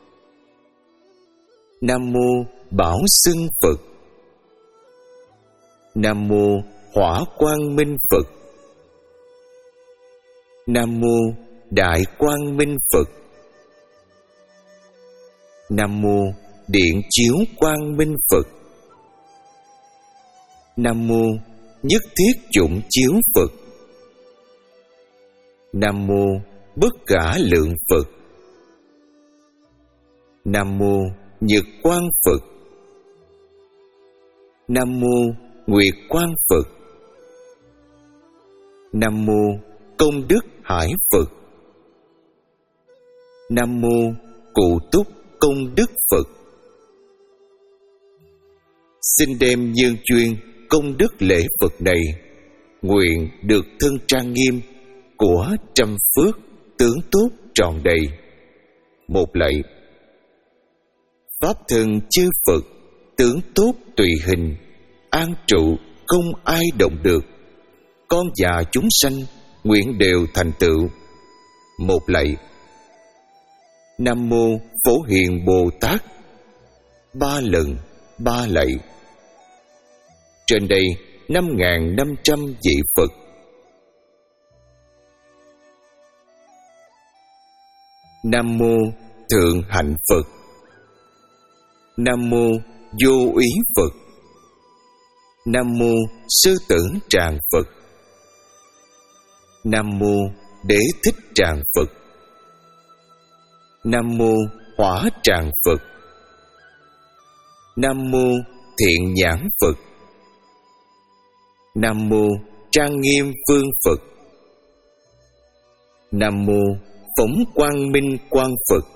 Nam mô bảo xưng Phật. Nam mô hỏa quang minh Phật. Nam mô đại quang minh Phật. Nam mô điện chiếu quang minh Phật. Nam mô nhất thiết dụng chiếu Phật. Nam mô bất khả lượng Phật. Nam mô nhật quang Phật. Nam mô nguyệt quang Phật. Nam mô công đức hải Phật. Nam mô cụ túc công đức Phật. Xin đem nhân duyên công đức lễ Phật này, nguyện được thân trang nghiêm của trăm phước tướng tốt tròn đầy. Một lạy. Pháp thân chư Phật tướng tốt tùy hình, an trụ không ai động được. Con và chúng sanh nguyện đều thành tựu. Một lạy. Nam mô Phổ Hiền Bồ Tát. Ba lần, ba lạy. Trên đây năm ngàn năm trăm vị Phật. Nam mô Thượng Hạnh Phật. Nam mô Vô Úy Phật. Nam mô Sư Tử Tràng Phật. Nam mô Đế Thích Tràng Phật. Nam mô Hỏa Tràng Phật. Nam mô Thiện Nhãn Phật. Nam mô Trang Nghiêm Phương Phật. Nam mô Phóng Quang Minh Quang Phật.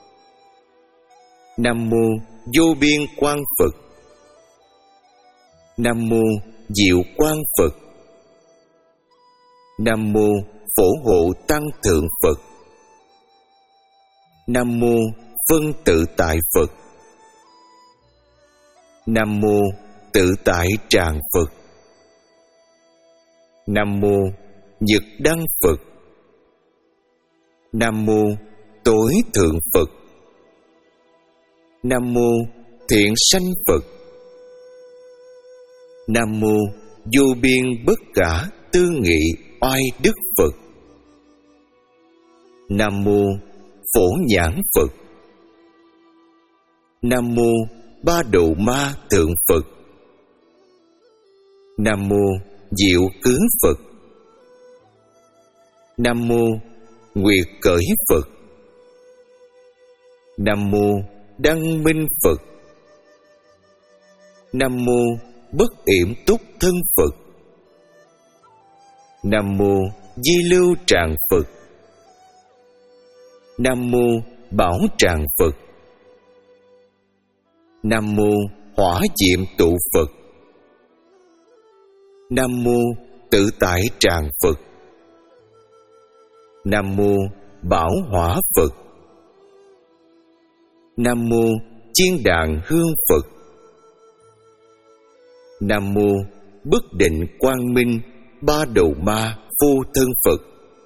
Nam mô Vô Biên Quang Phật. Nam mô Diệu Quang Phật. Nam mô Phổ Hộ Tăng Thượng Phật. Nam mô Phân Tự Tại Phật. Nam mô Tự Tại Tràng Phật. Nam mô Nhật Đăng Phật. Nam mô Tối Thượng Phật. Nam mô Thiện Sanh Phật. Nam mô Vô Biên Bất Khả Tư Nghị Oai Đức Phật. Nam mô Phổ Nhãn Phật. Nam mô Ba Độ Ma Thượng Phật. Nam mô Diệu Cứ Phật. Nam mô Nguyệt Cởi Phật. Nam mô Đăng Minh Phật. Nam mô Bất Yểm Túc Thân Phật. Nam mô Di Lưu Tràng Phật. Nam mô Bảo Tràng Phật. Nam mô Hỏa Diệm Tụ Phật. Nam mô Tự Tại Tràng Phật. Nam mô Bảo Hỏa Phật. Nam mô Chiên Đàn Hương Phật. Nam mô Bất Định Quang Minh Ba Đầu Ma Phu Thân Phật.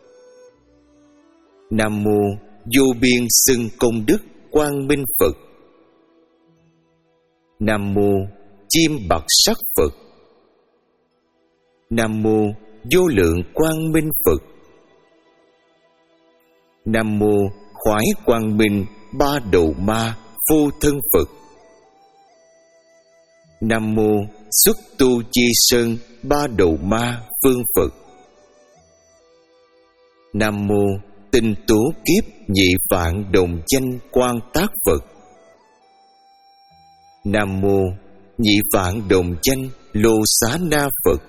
Nam mô Vô Biên Xưng Công Đức Quang Minh Phật. Nam mô Chim Bạc Sắc Phật. Nam mô Vô Lượng Quang Minh Phật. Nam mô Khoái Quang Minh Ba Đầu Ma Phu Thân Phật. Nam mô Xuất Tu Chi Sơn Ba Đầu Ma Phương Phật. Nam mô Tinh Tú Kiếp Nhị Vạn Đồng Danh Quan Tác Phật. Nam mô Nhị Vạn Đồng Danh Lô Xá Na Phật.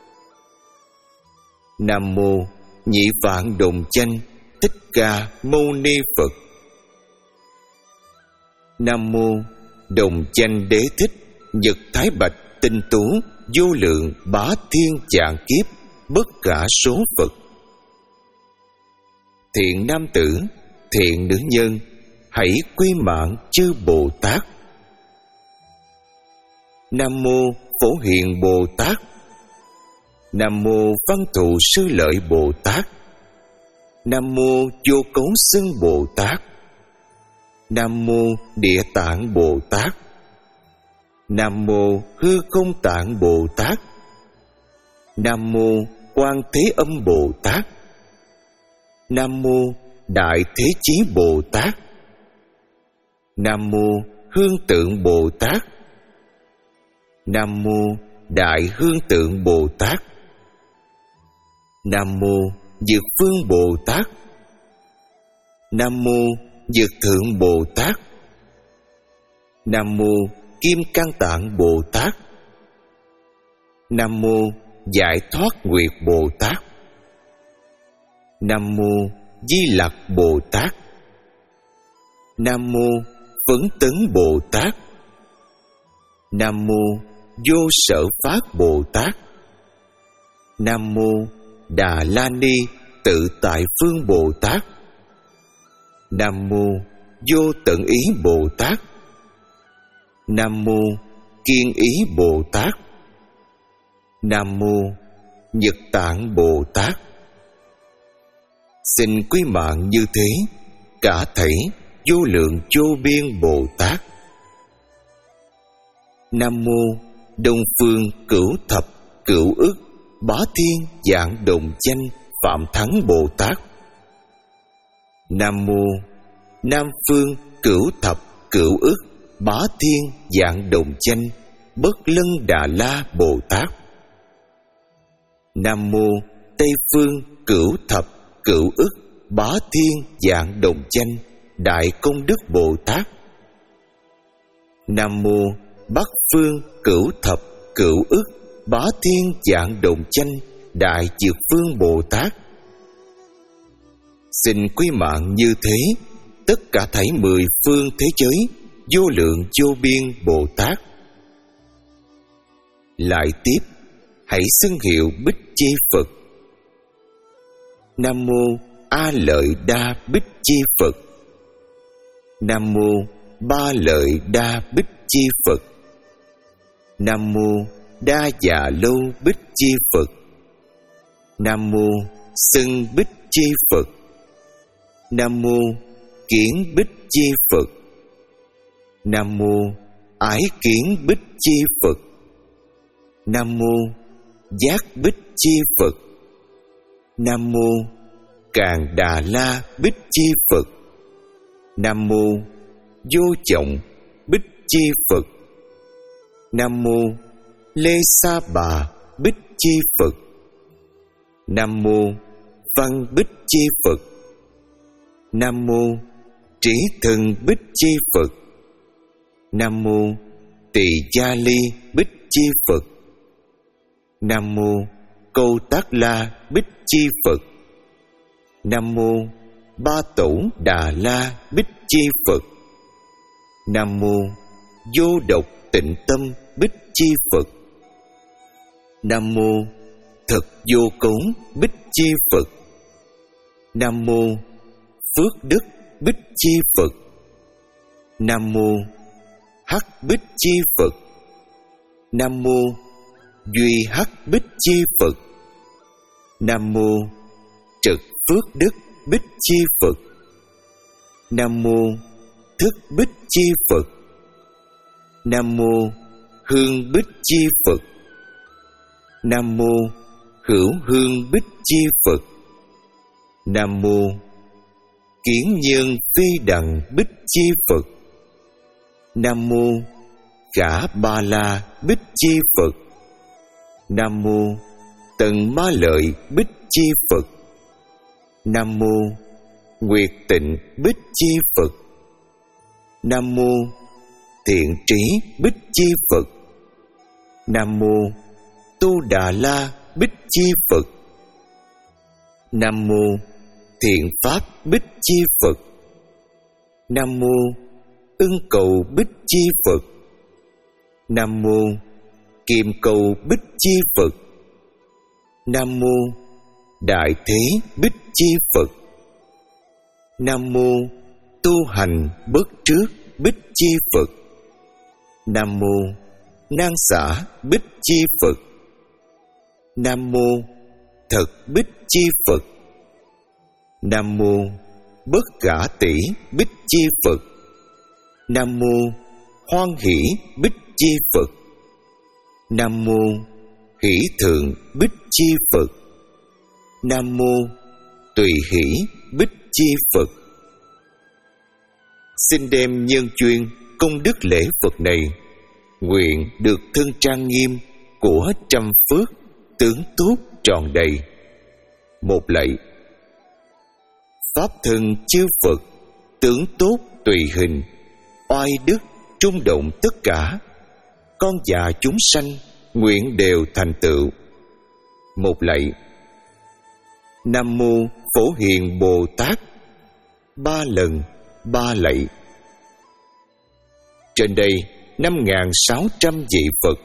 Nam mô Nhị Vạn Đồng Danh Thích Ca Mâu Ni Phật. Nam mô Đồng Danh Đế Thích Nhật Thái Bạch Tinh Tú Vô Lượng Bá Thiên Vạn Kiếp Bất Khả Số Phật. Thiện nam tử, thiện nữ nhân, hãy quy mạng chư Bồ Tát. Nam mô Phổ Hiền Bồ Tát. Nam mô Văn Thù Sư Lợi Bồ Tát. Nam mô Vô Cấu Xưng Bồ Tát. Nam mô Địa Tạng Bồ Tát. Nam mô Hư Không Tạng Bồ Tát. Nam mô Quan Thế Âm Bồ Tát. Nam mô Đại Thế Chí Bồ Tát. Nam mô Hương Tượng Bồ Tát. Nam mô Đại Hương Tượng Bồ Tát. Nam mô Dược Phương Bồ Tát. Nam mô Dược Thượng Bồ Tát. Nam mô Kim Cang Tạng Bồ Tát. Nam mô Giải Thoát Nguyệt Bồ Tát. Nam mô Di Lặc Bồ Tát. Nam mô Phấn Tấn Bồ Tát. Nam mô Vô Sở Phát Bồ Tát. Nam mô Đà La Ni Tự Tại Phương Bồ Tát. Nam mô Vô Tận Ý Bồ Tát. Nam mô Kiên Ý Bồ Tát. Nam mô Nhật Tạng Bồ Tát. Xin quý mạng như thế, cả thảy vô lượng vô biên Bồ Tát. Nam mô Đông Phương Cửu Thập Cửu Ức Bá Thiên Dạng Đồng Chanh Phạm Thắng Bồ Tát. Nam mô Nam Phương Cửu Thập Cửu Ức Bá Thiên Dạng Đồng Chanh Bất Lân Đà La Bồ Tát. Nam mô Tây Phương Cửu Thập Cửu Ức Bá Thiên Dạng Đồng Chanh Đại Công Đức Bồ Tát. Nam mô Bắc Phương Cửu Thập Cửu Ức Bá Thiên Dạng Đồng Chanh Đại Dược Phương Bồ Tát. Xin quý mạng như thế, tất cả thảy mười phương thế giới vô lượng vô biên Bồ Tát. Lại tiếp, hãy xưng hiệu Bích Chi Phật. Nam mô A Lợi Đa Bích Chi Phật. Nam mô Ba Lợi Đa Bích Chi Phật. Nam mô Đa Già Lâu Bích Chi Phật. Nam mô Xưng Bích Chi Phật. Nam mô Kiến Bích Chi Phật. Nam mô Ái Kiến Bích Chi Phật. Nam mô Giác Bích Chi Phật. Nam mô Càn Đà La Bích Chi Phật. Nam mô Vô Trọng Bích Chi Phật. Nam mô Lê Sa Bà Bích Chi Phật. Nam mô Văn Bích Chi Phật. Nam mô Trí Thần Bích Chi Phật. Nam mô Tỳ Gia Ly Bích Chi Phật. Nam mô Câu Tác La Bích Chi Phật. Nam mô Ba Tổ Đà La Bích Chi Phật. Nam mô Vô Độc Tịnh Tâm Bích Chi Phật. Nam mô Thật Vô Cấu Bích Chi Phật. Nam mô Phước Đức Bích Chi Phật. Nam mô Hắc Bích Chi Phật. Nam mô Duy Hắc Bích Chi Phật. Nam mô Trực Phước Đức Bích Chi Phật. Nam mô Thức Bích Chi Phật. Nam mô Hương Bích Chi Phật. Nam mô Hữu Hương Bích Chi Phật. Nam mô Kiến Nhân Phi Đằng Bích Chi Phật. Nam mô Khả Ba La Bích Chi Phật. Nam mô Tần Ma Lợi Bích Chi Phật. Nam mô Nguyệt Tịnh Bích Chi Phật. Nam mô Thiện Trí Bích Chi Phật. Nam mô Tu Đà La Bích Chi Phật. Nam mô Thiện Pháp Bích Chi Phật. Nam mô Ưng Cầu Bích Chi Phật. Nam mô Kiềm Cầu Bích Chi Phật. Nam mô Đại Thế Bích Chi Phật. Nam mô Tu Hành Bất Trước Bích Chi Phật. Nam mô Nan Xả Bích Chi Phật. Nam mô Thật Bích Chi Phật. Nam mô Bất Khả Tỷ Bích Chi Phật. Nam mô Hoan Hỷ Bích Chi Phật. Nam mô Hỷ Thượng Bích Chi Phật. Nam mô Tùy Hỷ Bích Chi Phật. Xin đem nhân chuyên công đức lễ Phật này, nguyện được thân trang nghiêm của trăm phước tướng tốt tròn đầy. Một lạy. Pháp thân chư Phật, tướng tốt tùy hình, oai đức trung động tất cả, con già chúng sanh nguyện đều thành tựu. Một lạy. Nam mô Phổ Hiền Bồ Tát. Ba lần, ba lạy. Trên đây năm nghìn sáu trăm vị Phật.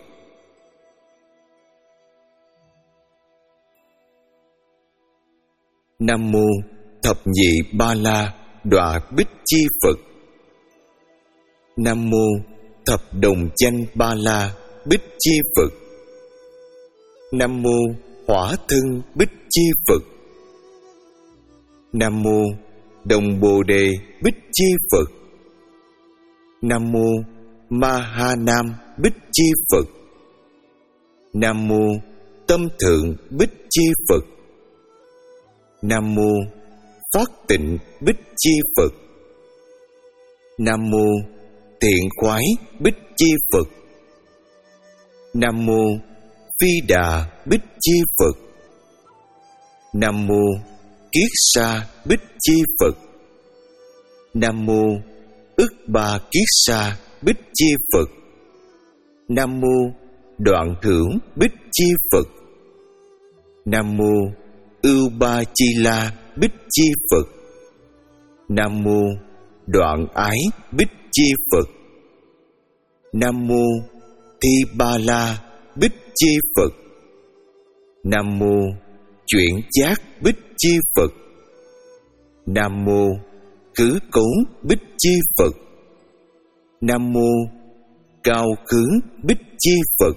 Nam mô Thập Nhị Ba La Đọa Bích Chi Phật. Nam mô Thập Đồng Chanh Ba La Bích Chi Phật. Nam mô Hỏa Thân Bích Chi Phật. Nam mô Đồng Bồ Đề Bích Chi Phật. Nam mô Ma Ha Nam Bích Chi Phật. Nam mô Tâm Thượng Bích Chi Phật. Nam mô Phát Tịnh Bích Chi Phật. Nam mô Thiện Khoái Bích Chi Phật. Nam mô Phi Đà Bích Chi Phật. Nam mô Kiết Sa Bích Chi Phật. Nam mô Ức Ba Kiết Sa Bích Chi Phật. Nam mô Đoạn Hưởng Bích Chi Phật. Nam mô Ưu Ba Chi La Bích Chi Phật. Nam mô Đoạn Ái Bích Chi Phật. Nam mô Thi Ba La Bích Chi Phật. Nam mô Chuyển Giác Bích Chi Phật. Nam mô Khứ Cấu Bích Chi Phật. Nam mô Cao Khứ Bích Chi Phật.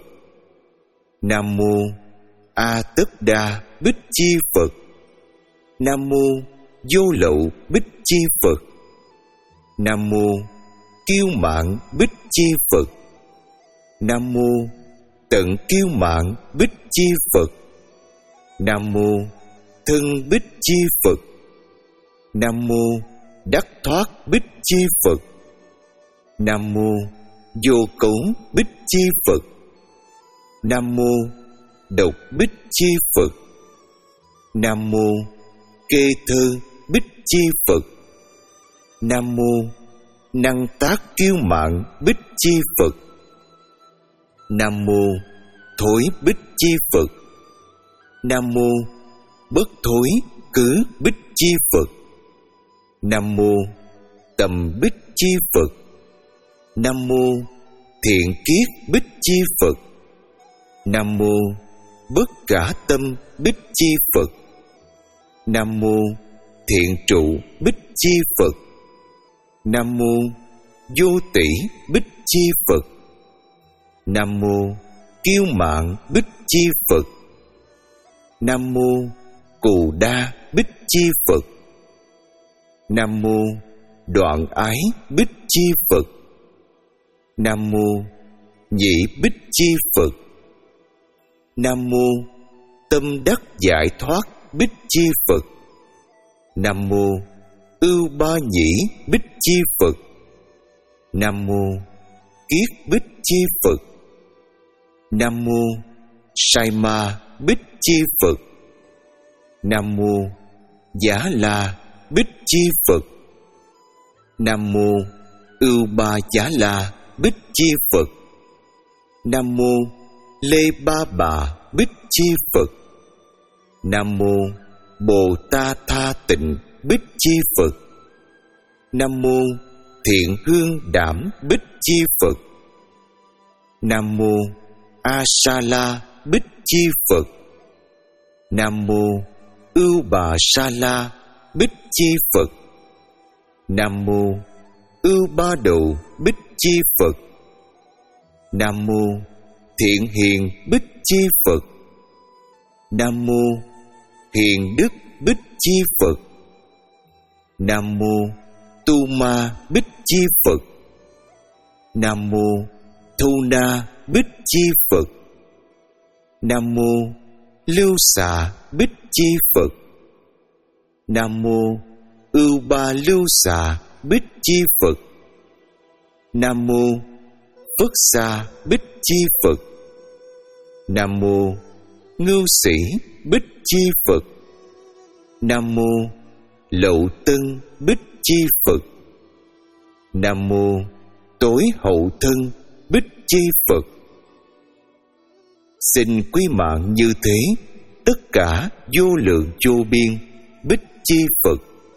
Nam mô A Tất Đa Bích Chi Phật. Nam mô Vô Lậu Bích Chi Phật. Nam mô Kiêu Mạn Bích Chi Phật. Nam mô Tận Kiêu Mạn Bích Chi Phật. Nam mô Thân Bích Chi Phật. Nam mô Đắc Thoát Bích Chi Phật. Nam mô Vô Cấu Bích Chi Phật. Nam mô Độc Bích Chi Phật. Nam mô Kê Thơ Bích Chi Phật. Nam mô Năng Tác Kiêu Mạn Bích Chi Phật. Nam mô Thối Bích Chi Phật. Nam mô Bất Thối Cứ Bích Chi Phật. Nam mô Tầm Bích Chi Phật. Nam mô Thiện Kiết Bích Chi Phật. Nam mô Bất Cả Tâm Bích Chi Phật. Nam mô Thiện Trụ Bích Chi Phật. Nam mô Vô Tỷ Bích Chi Phật. Nam mô Kiêu Mạn Bích Chi Phật. Nam mô Cù Đa Bích Chi Phật. Nam mô Đoạn Ái Bích Chi Phật. Nam mô Nhị Bích Chi Phật. Nam mô Tâm Đắc Giải Thoát Bích Chi Phật. Nam mô Ưu Ba Nhĩ Bích Chi Phật. Nam mô Kiết Bích Chi Phật. Nam mô Sai Ma Bích Chi Phật. Nam mô Giả La Bích Chi Phật. Nam mô Ưu Ba Giả La Bích Chi Phật. Nam mô Lê Ba Bà Bích Chi Phật. Nam mô Bồ Ta Tha Tịnh Bích Chi Phật. Nam mô Thiện Hương Đảm Bích Chi Phật. Nam mô A Sa La Bích Chi Phật. Nam mô Ưu Bà Sa La Bích Chi Phật. Nam mô Ưu Ba Đầu Bích Chi Phật. Nam mô Thiện Hiền Bích Chi Phật. Nam mô Hiền Đức Bích Chi Phật. Nam mô Tu Ma Bích Chi Phật. Nam mô Thu Na Bích Chi Phật. Nam mô Lưu Xạ Bích Chi Phật. Nam mô Ưu Ba Lưu Xạ Bích Chi Phật. Nam mô Phất Xạ Bích Chi Phật. Nam mô Ngưu Sĩ Bích Chi Phật. Nam mô Lậu Tân Bích Chi Phật. Nam mô Tối Hậu Thân Bích Chi Phật. Xin quý mạng như thế, tất cả vô lượng vô biên Bích Chi Phật.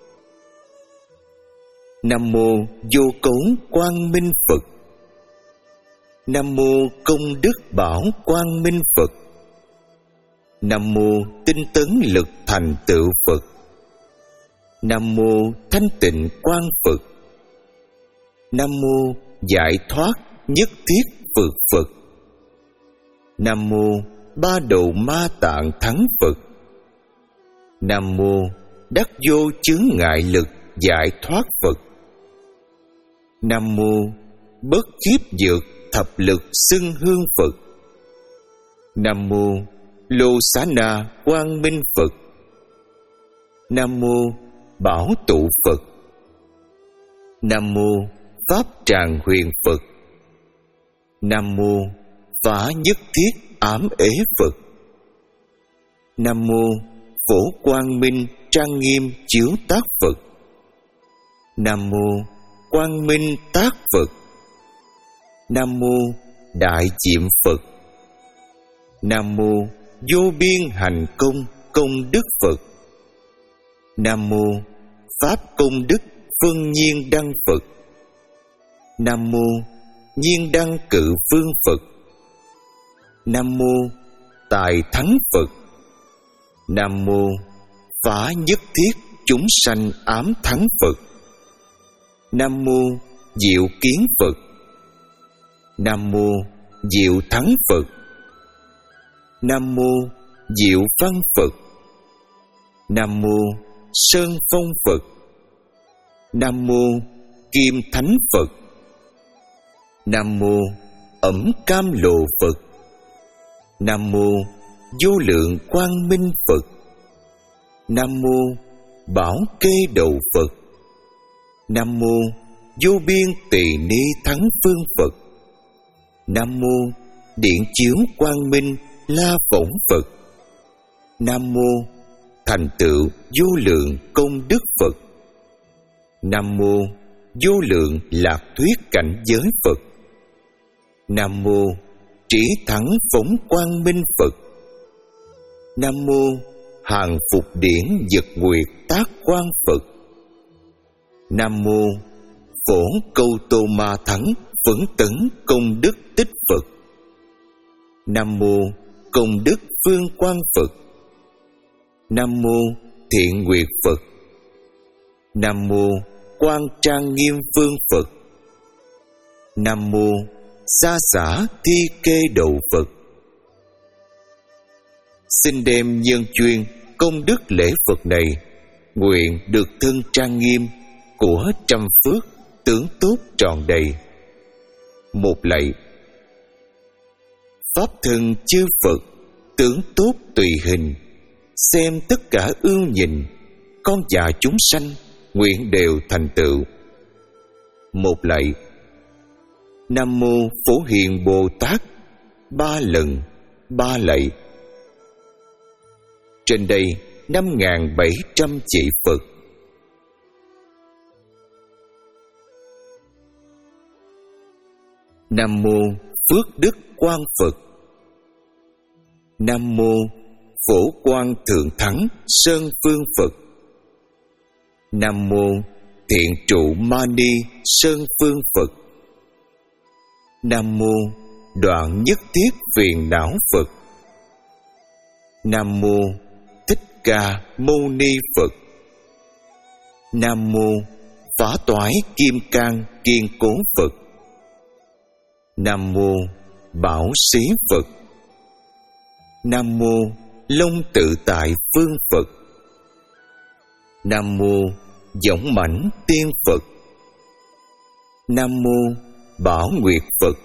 Nam mô Vô Cấu Quang Minh Phật. Nam mô Công Đức Bảo Quang Minh Phật. Nam mô Tinh Tấn Lực Thành Tựu Phật. Nam mô Thanh Tịnh Quang Phật. Nam mô Giải Thoát Nhất Thiết Phật Phật. Nam mô Ba Đầu Ma Tạng Thắng Phật. Nam mô Đắc Vô Chướng Ngại Lực Giải Thoát Phật. Nam mô Bất Khiếp Dược Thập Lực Xưng Hương Phật. Nam mô Lô Xá Na Quang Minh Phật. Nam mô Bảo Tụ Phật. Nam mô Pháp Tràng Huyền Phật. Nam mô Phá Nhất Thiết Ám Ế Phật. Nam mô Phổ Quang Minh Trang Nghiêm Chiếu Tác Phật. Nam mô Quang Minh Tác Phật. Nam mô Đại Diệm Phật. Nam mô Vô Biên Hành Công Công Đức Phật. Nam mô Pháp Công Đức Phân Nhiên Đăng Phật. Nam mô Nhiên Đăng Cự Phương Phật. Nam mô Tài Thắng Phật. Nam mô Phá Nhất Thiết Chúng Sanh Ám Thắng Phật. Nam mô Diệu Kiến Phật. Nam mô Diệu Thắng Phật. Nam mô Diệu Văn Phật. Nam mô Sơn Phong Phật. Nam mô Kim Thánh Phật. Nam mô Ẩm Cam Lồ Phật. Nam mô Vô Lượng Quang Minh Phật. Nam mô Bảo Kê Đầu Phật. Nam mô Vô Biên Tỳ Ni Thắng Phương Phật. Nam mô Điện Chiếu Quang Minh La Phổng Phật. Nam mô Thành Tựu Vô Lượng Công Đức Phật. Nam mô Vô Lượng Lạc Thuyết Cảnh Giới Phật. Nam mô Trí Thắng Phóng Quang Minh Phật. Nam mô Hàng Phục Điển Dật Nguyệt Tác Quang Phật. Nam mô Phổ Câu Tô Ma Thắng Phấn Tấn Công Đức Tích Phật. Nam mô Công Đức Phương Quang Phật. Nam mô Thiện Nguyệt Phật. Nam mô Quang Trang Nghiêm Phương Phật. Nam mô Sa Xả Thi Kê Đầu Phật. Xin đem nhân chuyên công đức lễ Phật này, nguyện được thân trang nghiêm của trăm phước tướng tốt tròn đầy. Một lạy. Pháp thân chư Phật tướng tốt tùy hình, xem tất cả ưu nhìn, con già chúng sanh nguyện đều thành tựu. Một lạy. Nam mô Phổ Hiền Bồ Tát. Ba lần, ba lạy. Trên đây năm nghìn bảy trăm chỉ Phật. Nam mô Phước Đức Quang Phật. Nam mô Phổ Quang Thượng Thắng Sơn Phương Phật. Nam mô Thiện Trụ Mani Sơn Phương Phật. Nam mô Đoạn Nhất Thiết Phiền Não Phật. Nam mô Thích Ca Mâu Ni Phật. Nam mô Phá Toái Kim Cang Kiên Cố Phật. Nam mô Bảo Xí Phật. Nam mô Long tự tại phương Phật. Nam mô Võng mãnh tiên Phật. Nam mô Bảo Nguyệt Phật.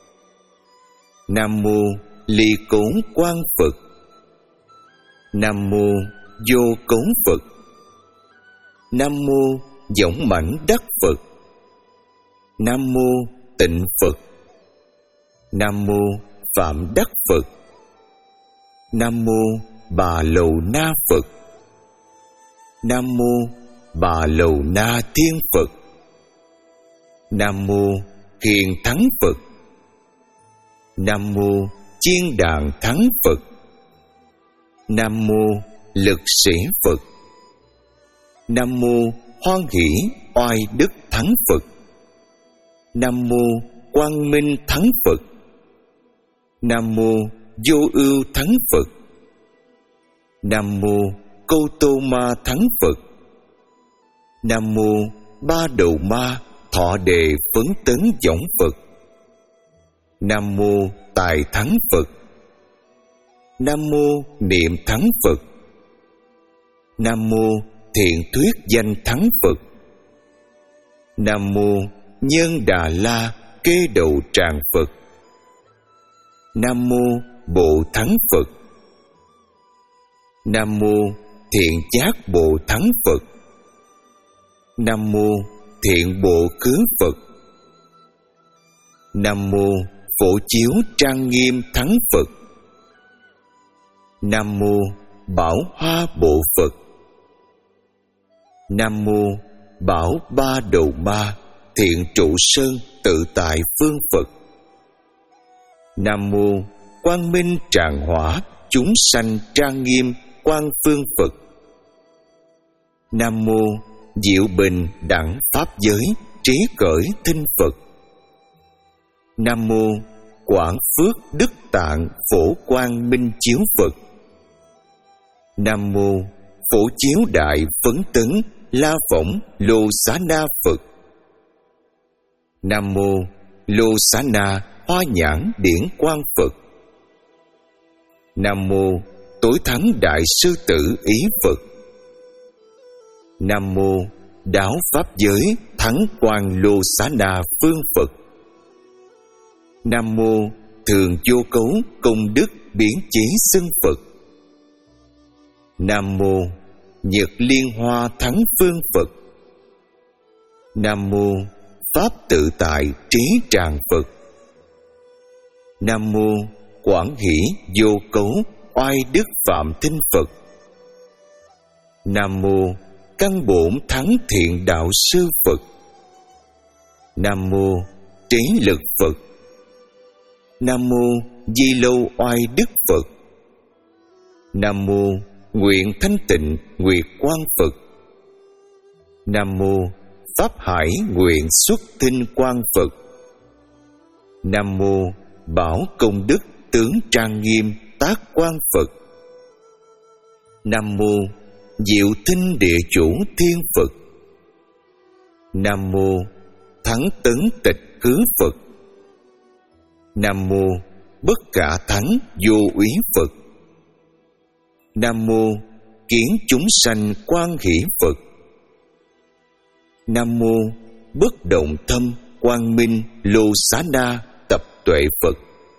Nam mô Ly Cổn Quang Phật. Nam mô Vô Cổn Phật. Nam mô Võng mãnh đắc Phật. Nam mô Tịnh Phật. Nam mô Phạm Đắc Phật. Nam mô Bà Lầu Na Phật. Nam mô Bà Lầu Na Thiên Phật. Nam mô Hiền Thắng Phật. Nam mô Chiên Đàn Thắng Phật. Nam mô Lực Sĩ Phật. Nam mô Hoan Hỷ Oai Đức Thắng Phật. Nam mô Quang Minh Thắng Phật. Nam mô Vô Ưu Thắng Phật. Nam mô Câu Tô Ma Thắng Phật. Nam mô Ba Đầu Ma Thọ Đề Phấn Tấn Võng Phật. Nam mô Tài Thắng Phật. Nam mô Niệm Thắng Phật. Nam mô Thiện Thuyết Danh Thắng Phật. Nam mô Nhân Đà La Kê Đầu Tràng Phật. Nam mô Bộ Thắng Phật. Nam mô Thiện Giác Bộ Thắng Phật. Nam mô Thiện Bộ Khứ Phật. Nam mô Phổ Chiếu Trang Nghiêm Thắng Phật. Nam mô Bảo Hoa Bộ Phật. Nam mô Bảo Ba Đầu Ma Thiện Trụ Sơn Tự Tại Phương Phật. Nam mô Quang Minh Tràng Hỏa Chúng Sanh Trang Nghiêm Quang Phương Phật. Nam mô Diệu Bình Đẳng Pháp Giới Trí Cởi Thinh Phật. Nam mô Quảng Phước Đức Tạng Phổ Quang Minh Chiếu Phật. Nam mô Phổ Chiếu Đại Phấn Tấn La Phỏng Lô Xá Na Phật. Nam mô Lô Xá Na Hoa Nhãn Điển Quang Phật. Nam mô Tối Thắng Đại Sư Tử Ý Phật. Nam mô Đáo Pháp Giới Thắng Quang Lô Xá Na Phương Phật. Nam mô Thường Vô Cấu Công Đức Biến Chí Xưng Phật. Nam mô Nhật Liên Hoa Thắng Phương Phật. Nam mô Pháp Tự Tại Trí Tràng Phật. Nam mô Quảng Hỷ Vô Cấu Oai Đức Phạm Thinh Phật. Nam mô Căn Bổn Thắng Thiện Đạo Sư Phật. Nam mô Trí Lực Phật. Nam mô Di Lâu Oai Đức Phật. Nam mô Nguyện Thanh Tịnh Nguyệt Quang Phật. Nam mô Pháp Hải Nguyện Xuất Thinh Quang Phật. Nam mô Bảo Công Đức Tướng Trang Nghiêm Tác Quang Phật. Nam mô Diệu Thinh Địa Chủ Thiên Phật. Nam mô Thắng Tấn Tịch Khứ Phật. Nam mô Bất Khả Thắng Vô Úy Phật. Nam mô Kiến Chúng Sanh Quan Hỷ Phật. Nam mô Bất Động Thâm Quang Minh Lô Xá Na Tập Tuệ Phật.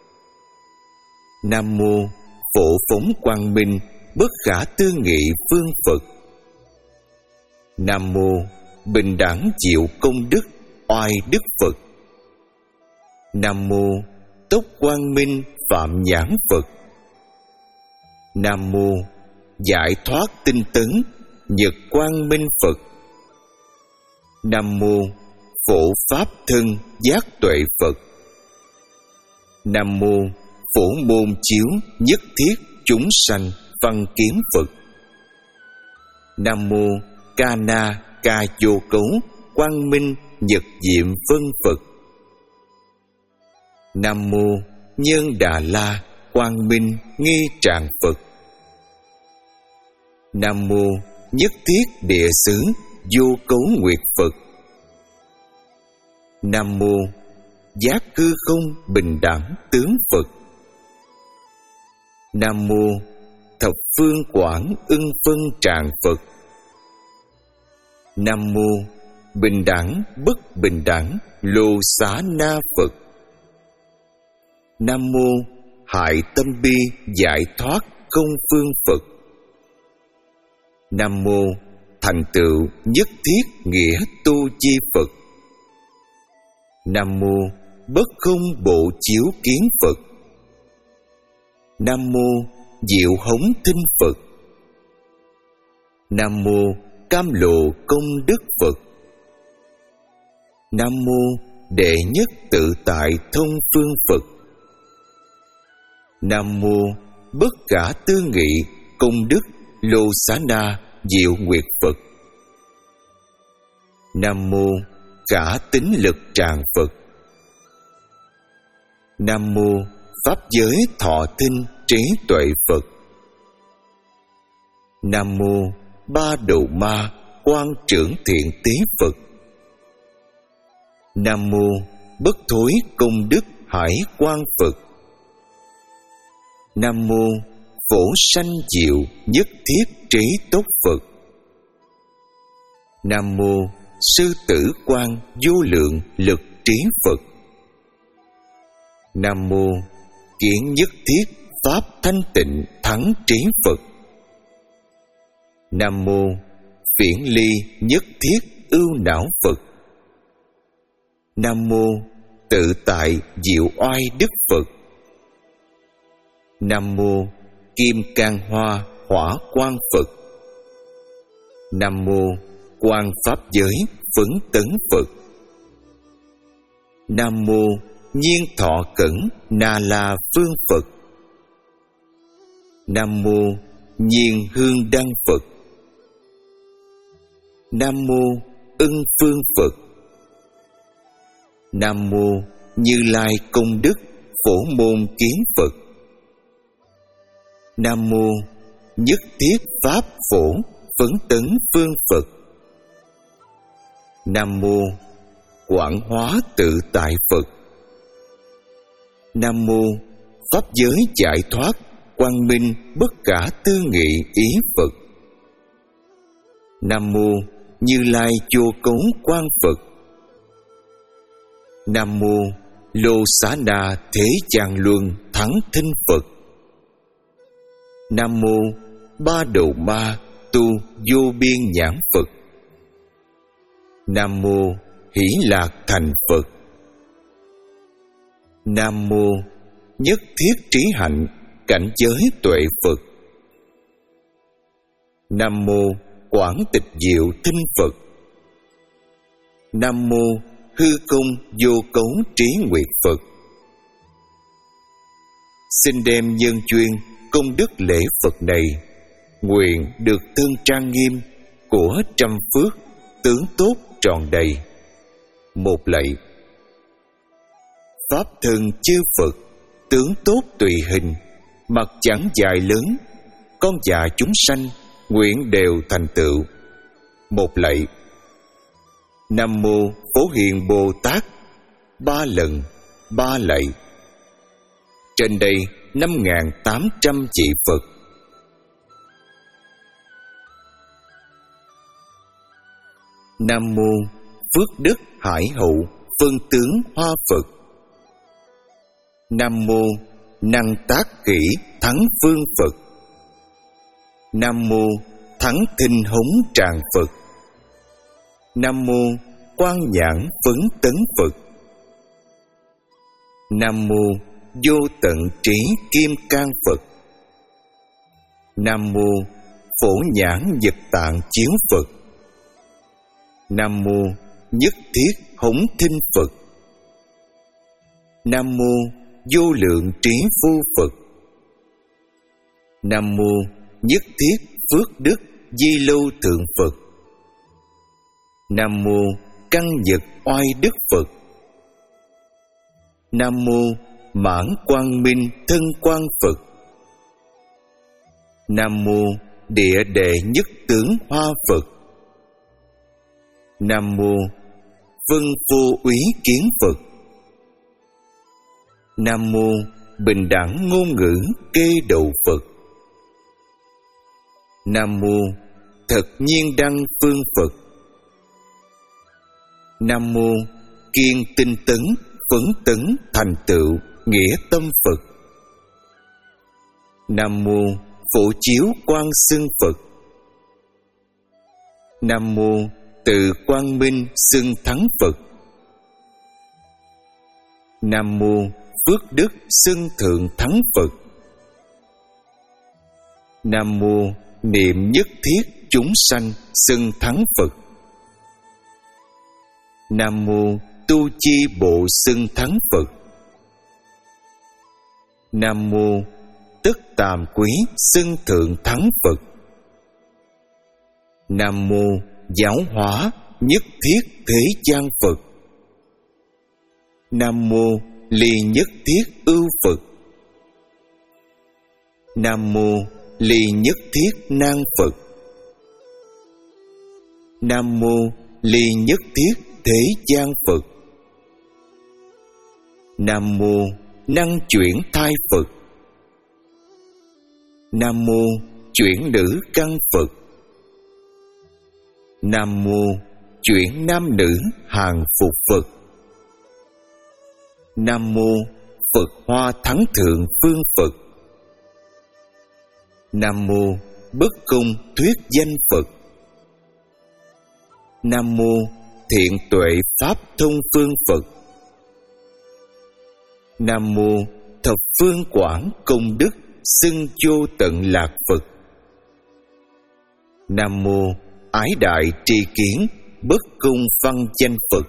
Nam mô Phổ Phóng Quang Minh Bất Khả Tư Nghị Phương Phật. Nam mô Bình Đẳng Diệu Công Đức Oai Đức Phật. Nam mô Tốc Quang Minh Phạm Nhãn Phật. Nam mô Giải Thoát Tinh Tấn Nhật Quang Minh Phật. Nam mô Phổ Pháp Thân Giác Tuệ Phật. Nam mô Phổ Môn Chiếu Nhất Thiết Chúng Sanh Văn Kiếm Phật. Nam mô Ca Na Ca Vô Cấu Quang Minh Nhật Diệm Vân Phật. Nam mô Nhân Đà La Quang Minh Nghi Tràng Phật. Nam mô Nhất Thiết Địa Xứ Vô Cấu Nguyệt Phật. Nam mô Giác Cư Không Bình Đẳng Tướng Phật. Nam mô thập phương quảng ưng phân tràng Phật. Nam mô bình đẳng bất bình đẳng lô xá na Phật. Nam mô hại tâm bi giải thoát không phương Phật. Nam mô thành tựu nhất thiết nghĩa tu chi Phật. Nam mô bất không bộ chiếu kiến Phật. Nam mô diệu hống thinh Phật. Nam mô cam lộ công đức Phật. Nam mô đệ nhất tự tại thông phương Phật. Nam mô bất khả tư nghị công đức lô xá na diệu nguyệt Phật. Nam mô khả tín lực tràng Phật. Nam mô pháp giới thọ thinh trí tuệ Phật. Nam mô ba đầu ma quan trưởng thiện tế Phật. Nam mô bất thối công đức hải quan Phật. Nam mô phổ sanh diệu nhất thiết trí tốt Phật. Nam mô sư tử quan vô lượng lực trí Phật. Nam mô kiến nhất thiết pháp thanh tịnh thắng trí Phật. Nam mô phiển ly nhất thiết ưu não Phật. Nam mô tự tại diệu oai đức Phật. Nam mô kim cang hoa hỏa quang Phật. Nam mô quan pháp giới phấn tấn Phật. Nam mô nhiên thọ cẩn na la phương Phật. Nam mô nhiên hương đăng Phật. Nam mô ưng phương Phật. Nam mô Như Lai công đức phổ môn kiến Phật. Nam mô nhất thiết pháp phổ phấn tấn phương Phật. Nam mô quảng hóa tự tại Phật. Nam mô pháp giới giải thoát quang minh bất khả tư nghị ý Phật. Nam mô Như Lai vô cấu quan Phật. Nam mô lô xá na thế gian luân thắng thinh Phật. Nam mô ba đầu ma tu vô biên nhãn Phật. Nam mô hỷ lạc thành Phật. Nam mô nhất thiết trí hạnh cảnh giới tuệ Phật. Nam mô quảng tịch diệu thinh Phật. Nam mô hư công vô cấu trí nguyệt Phật. Xin đem nhân duyên công đức lễ Phật này, nguyện được thân trang nghiêm của trăm phước tướng tốt tròn đầy. Một lạy. Pháp thân chư Phật tướng tốt tùy hình, mặt chẳng dài lớn, con già chúng sanh nguyện đều thành tựu. Một lạy. Nam mô Phổ Hiền Bồ Tát. Ba lần, ba lạy. Trên đây năm nghìn tám trăm vị Phật. Nam mô Phước Đức Hải Hậu Phân Tướng Hoa Phật. Nam mô Năng Tác Kỷ Thắng Phương Phật. Nam mô Thắng Thinh Hống Tràng Phật. Nam mô Quan Nhãn Phấn Tấn Phật. Nam mô Vô Tận Trí Kim Cang Phật. Nam mô Phổ Nhãn Nhật Tạng Chiếu Phật. Nam mô Nhất Thiết Hống Thinh Phật. Nam mô Vô Lượng Trí Phu Phật. Nam mô Nhất Thiết Phước Đức Di Lâu Thượng Phật. Nam mô Căn Nhật Oai Đức Phật. Nam mô Mãn Quang Minh Thân Quang Phật. Nam mô Địa Đệ Nhất Tướng Hoa Phật. Nam mô Vân Vô Úy Kiến Phật. Nam mô Bình Đẳng Ngôn Ngữ Kê Đầu Phật. Nam mô thật nhiên đăng phương Phật. Nam mô kiên tinh tấn phấn tấn thành tựu nghĩa tâm Phật. Nam mô phổ chiếu quang xưng Phật. Nam mô từ quang minh xưng thắng Phật. Nam mô phước đức xưng thượng thắng Phật. Nam mô niệm nhất thiết chúng sanh xưng thắng Phật. Nam mô tu chi bộ xưng thắng Phật. Nam mô tất tàm quý xưng thượng thắng Phật. Nam mô giáo hóa nhất thiết thế gian Phật. Nam mô ly nhất thiết ưu Phật. Nam mô ly nhất thiết nan Phật. Nam mô ly nhất thiết thế gian Phật. Nam mô năng chuyển thai Phật. Nam mô chuyển nữ căn Phật. Nam mô chuyển nam nữ hàng phục Phật. Nam mô Phật hoa thắng thượng phương Phật. Nam mô bất công thuyết danh Phật. Nam mô thiện tuệ pháp thông phương Phật. Nam mô thập phương quảng công đức xưng vô tận lạc Phật. Nam mô ái đại tri kiến bất công văn danh Phật.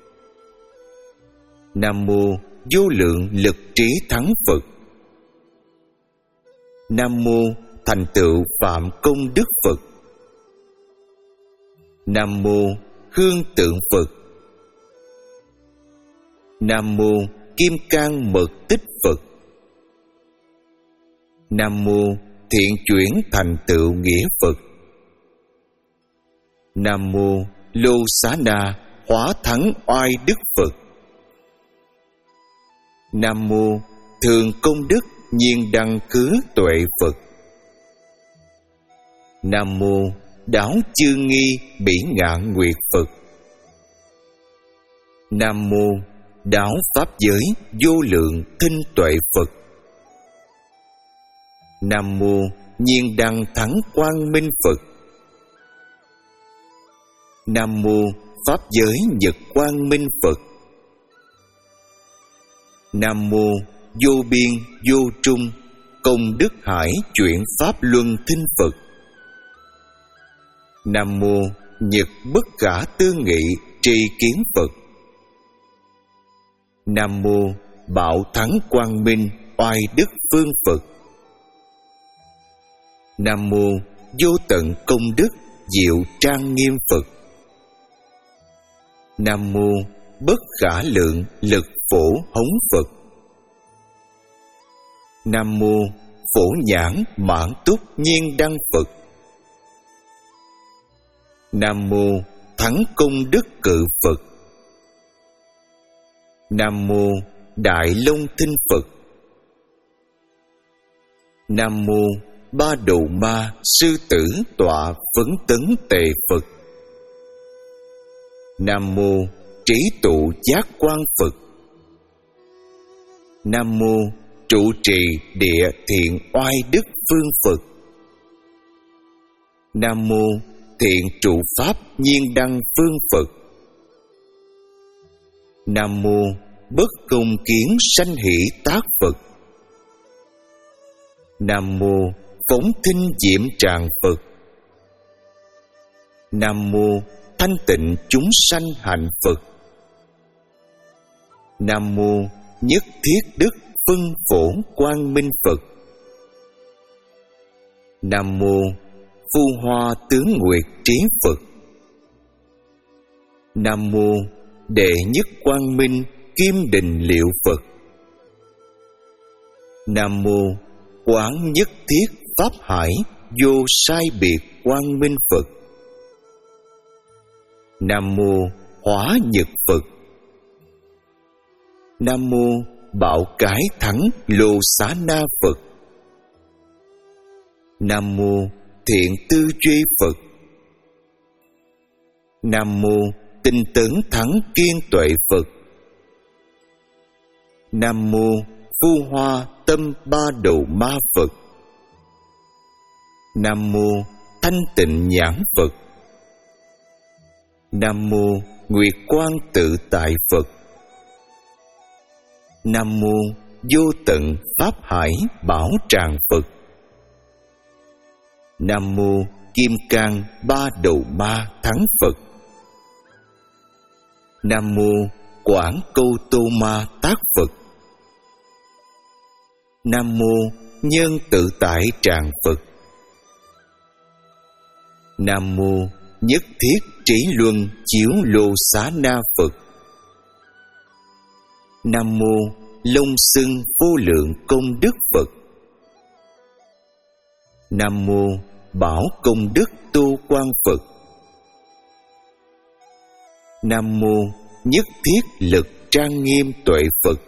Nam mô vô lượng lực trí thắng Phật. Nam mô thành tựu phạm công đức Phật. Nam mô hương tượng Phật. Nam mô kim cang mật tích Phật. Nam mô thiện chuyển thành tựu nghĩa Phật. Nam mô lô xá na hóa thắng oai đức Phật. Nam mô thường công đức nhiên đăng cứ tuệ Phật. Nam mô đáo chư nghi bỉ ngạn nguyệt Phật. Nam mô đáo pháp giới vô lượng thinh tuệ Phật. Nam mô nhiên đăng thắng quang minh Phật. Nam mô pháp giới nhật quang minh Phật. Nam mô vô biên vô trung công đức hải chuyển pháp luân thinh Phật. Nam mô nhật bất khả tư nghị tri kiến Phật. Nam mô bảo thắng quang minh oai đức phương Phật. Nam mô vô tận công đức diệu trang nghiêm Phật. Nam mô bất khả lượng lực phổ hống Phật. Nam mô phổ nhãn mãn túc nhiên đăng Phật. Nam mô thắng công đức cự Phật. Nam mô đại long thinh Phật. Nam mô ba đầu ma sư tử tọa phấn tấn tề Phật. Nam mô trí tụ giác quan Phật. Nam mô trụ trì địa thiện oai đức phương Phật. Nam mô thiện trụ pháp nhiên đăng phương Phật. Nam mô bất công kiến sanh hỷ tác Phật. Nam mô phóng thinh diệm tràng Phật. Nam mô thanh tịnh chúng sanh hạnh Phật. Nam mô nhất thiết đức phân phổ quang minh Phật. Nam mô phu hoa tướng nguyệt trí Phật. Nam mô đệ nhất quang minh kim đình liệu Phật. Nam mô quán nhất thiết pháp hải vô sai biệt quang minh Phật. Nam mô hóa nhật Phật. Nam mô bảo cái thắng lô xá na Phật. Nam mô thiện tư duy Phật. Nam mô tinh tấn thắng kiên tuệ Phật. Nam mô phu hoa tâm ba đầu ma Phật. Nam mô thanh tịnh nhãn Phật. Nam mô nguyệt quang tự tại Phật. Nam mô vô tận pháp hải bảo tràng Phật. Nam mô kim cang ba đầu ma thắng Phật. Nam mô quảng câu tô ma tác Phật. Nam mô nhân tự tại tràng Phật. Nam mô nhất thiết trí luân chiếu lô xá na Phật. Nam mô long xưng vô lượng công đức Phật. Nam mô bảo công đức tu quan Phật. Nam mô nhất thiết lực trang nghiêm tuệ Phật.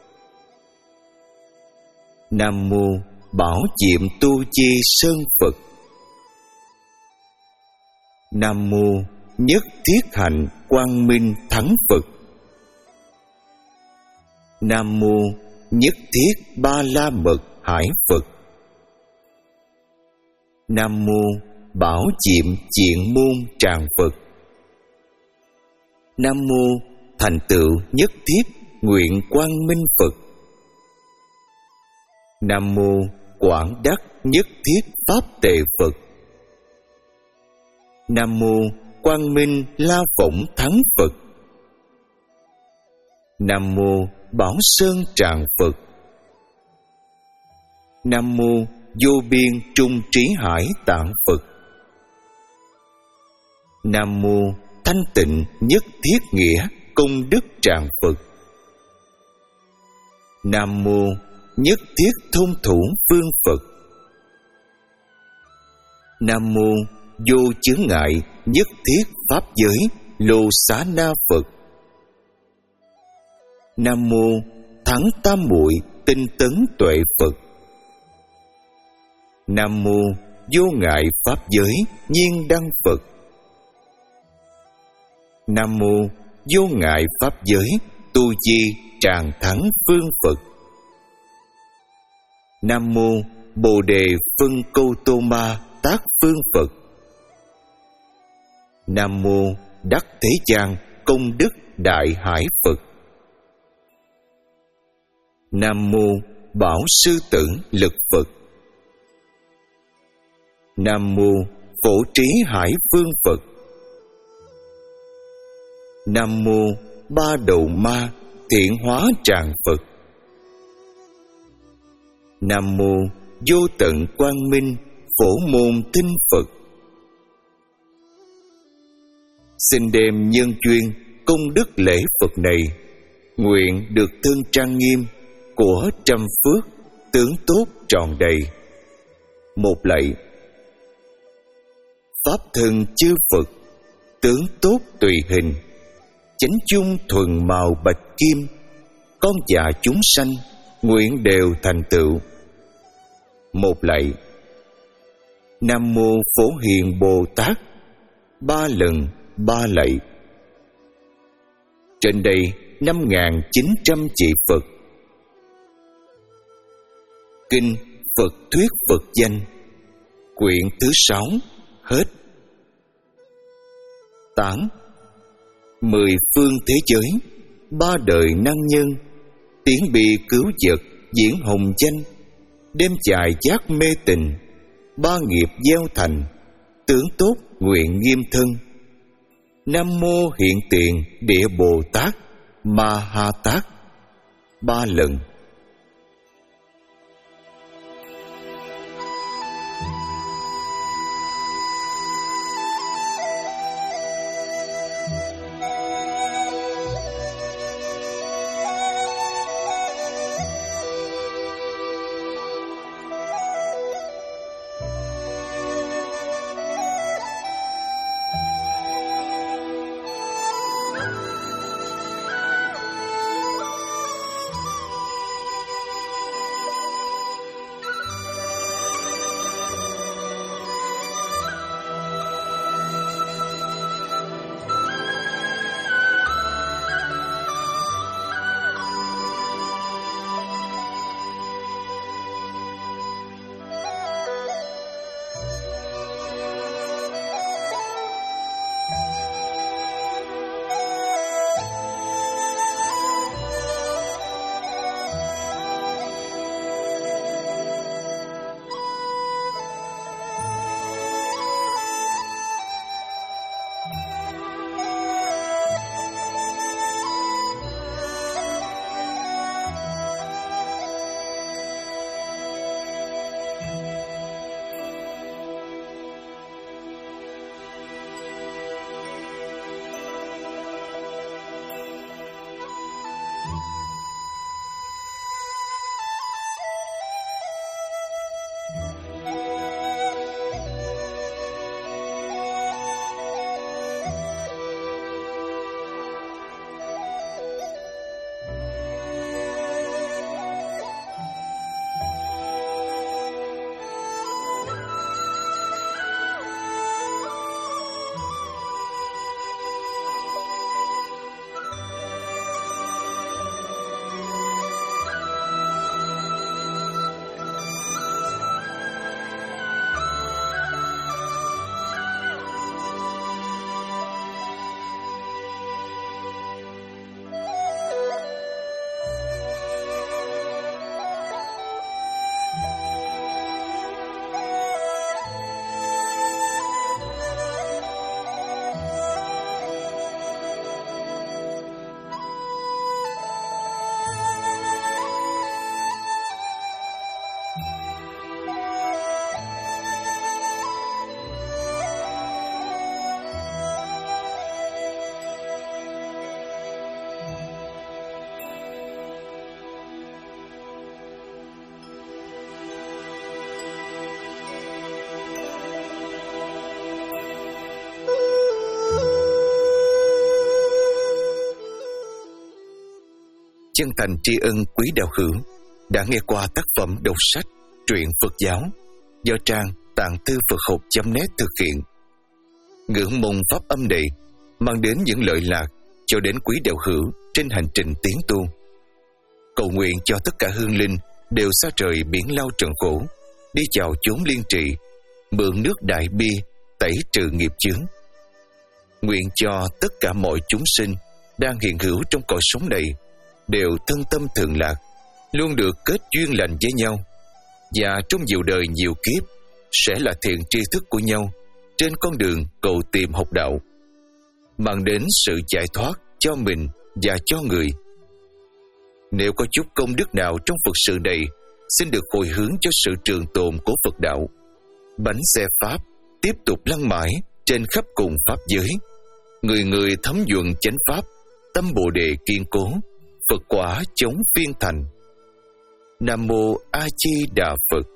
Nam mô bảo diệm tu chi sơn Phật. Nam mô nhất thiết hạnh quang minh thắng Phật. Nam mô nhất thiết ba la mật hải Phật. Nam mô bảo diệm diện môn tràng Phật. Nam mô thành tựu nhất thiết nguyện quang minh Phật. Nam mô quảng đắc nhất thiết pháp tề Phật. Nam mô quang minh la phụng thắng Phật. Nam mô bảo sơn tràng Phật. Nam mô vô biên trung trí hải tạng Phật. Nam mô thanh tịnh nhất thiết nghĩa công đức tràng Phật. Nam mô nhất thiết thôn thủ phương Phật. Nam mô vô chướng ngại nhất thiết pháp giới lô xá na Phật. Nam mô thắng tam muội tinh tấn tuệ Phật. Nam mô vô ngại pháp giới nhiên đăng Phật. Nam mô vô ngại pháp giới tu chi tràng thắng phương Phật. Nam mô bồ đề phân câu tô ma tác phương Phật. Nam mô đắc thế gian công đức đại hải Phật. Nam mô bảo sư tử lực Phật. Nam mô phổ trí hải phương Phật. Nam mô ba đầu ma thiện hóa tràng Phật. Nam mô vô tận quang minh phổ môn thinh Phật. Xin đem nhân duyên công đức lễ Phật này, nguyện được thân trang nghiêm của trăm phước tướng tốt tròn đầy. Một lạy. Pháp thân chư Phật tướng tốt tùy hình, chánh chung thuần màu bạch kim, con dạ chúng sanh nguyện đều thành tựu. Một lạy. Nam mô Phổ Hiền Bồ Tát. Ba lần ba lạy. Trên đây năm nghìn chín trăm chị Phật. Kinh Phật thuyết Phật danh, quyển thứ sáu hết. Tán. Mười phương thế giới, ba đời năng nhân, tiếng bi cứu vật diễn hồng danh, đêm dài giác mê tình, ba nghiệp gieo thành, tướng tốt nguyện nghiêm thân. Nam mô hiện tiền địa Bồ Tát Ma Ha Tát. Ba lần. chân thành tri ân quý đạo hữu đã nghe qua tác phẩm đọc sách truyện Phật giáo do trang tạng thư Phật học chấm net thực hiện. Ngưỡng mong pháp âm này mang đến những lợi lạc cho đến quý đạo hữu trên hành trình tiến tu. Cầu nguyện cho tất cả hương linh đều xa trời biển lao trần khổ, đi chào chốn liên trị, mượn nước đại bi tẩy trừ nghiệp chướng. Nguyện cho tất cả mọi chúng sinh đang hiện hữu trong cõi sống này đều thân tâm thường lạc, luôn được kết duyên lành với nhau, và trong nhiều đời nhiều kiếp sẽ là thiện tri thức của nhau trên con đường cầu tìm học đạo, mang đến sự giải thoát cho mình và cho người. Nếu có chút công đức nào trong Phật sự này, xin được hồi hướng cho sự trường tồn của Phật đạo. Bánh xe Pháp tiếp tục lăn mãi trên khắp cùng Pháp giới. Người người thấm nhuận chánh Pháp, tâm Bồ Đề kiên cố, Phật quả chống phiên thành. Nam Mô A Di Đà Phật.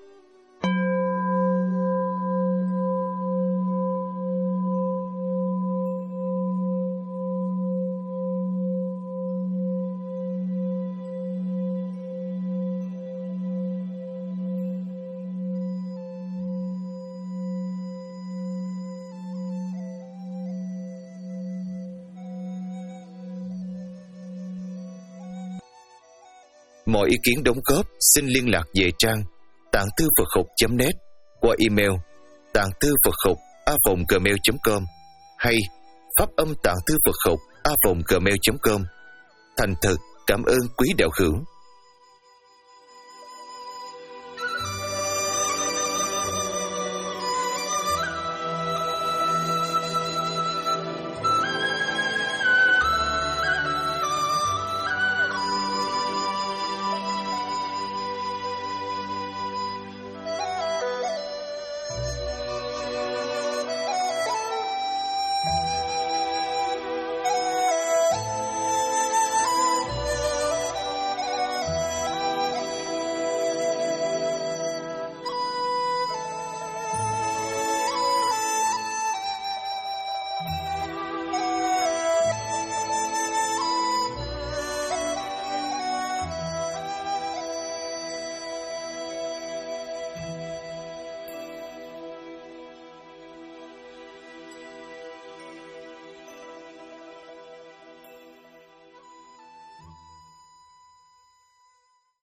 Mọi ý kiến đóng góp xin liên lạc về trang tạng thư Phật học chấm net qua email tạng thư Phật học a vòng gmail chấm com hay pháp âm tạng thư Phật học a vòng gmail chấm com. Thành thật cảm ơn quý đạo hữu.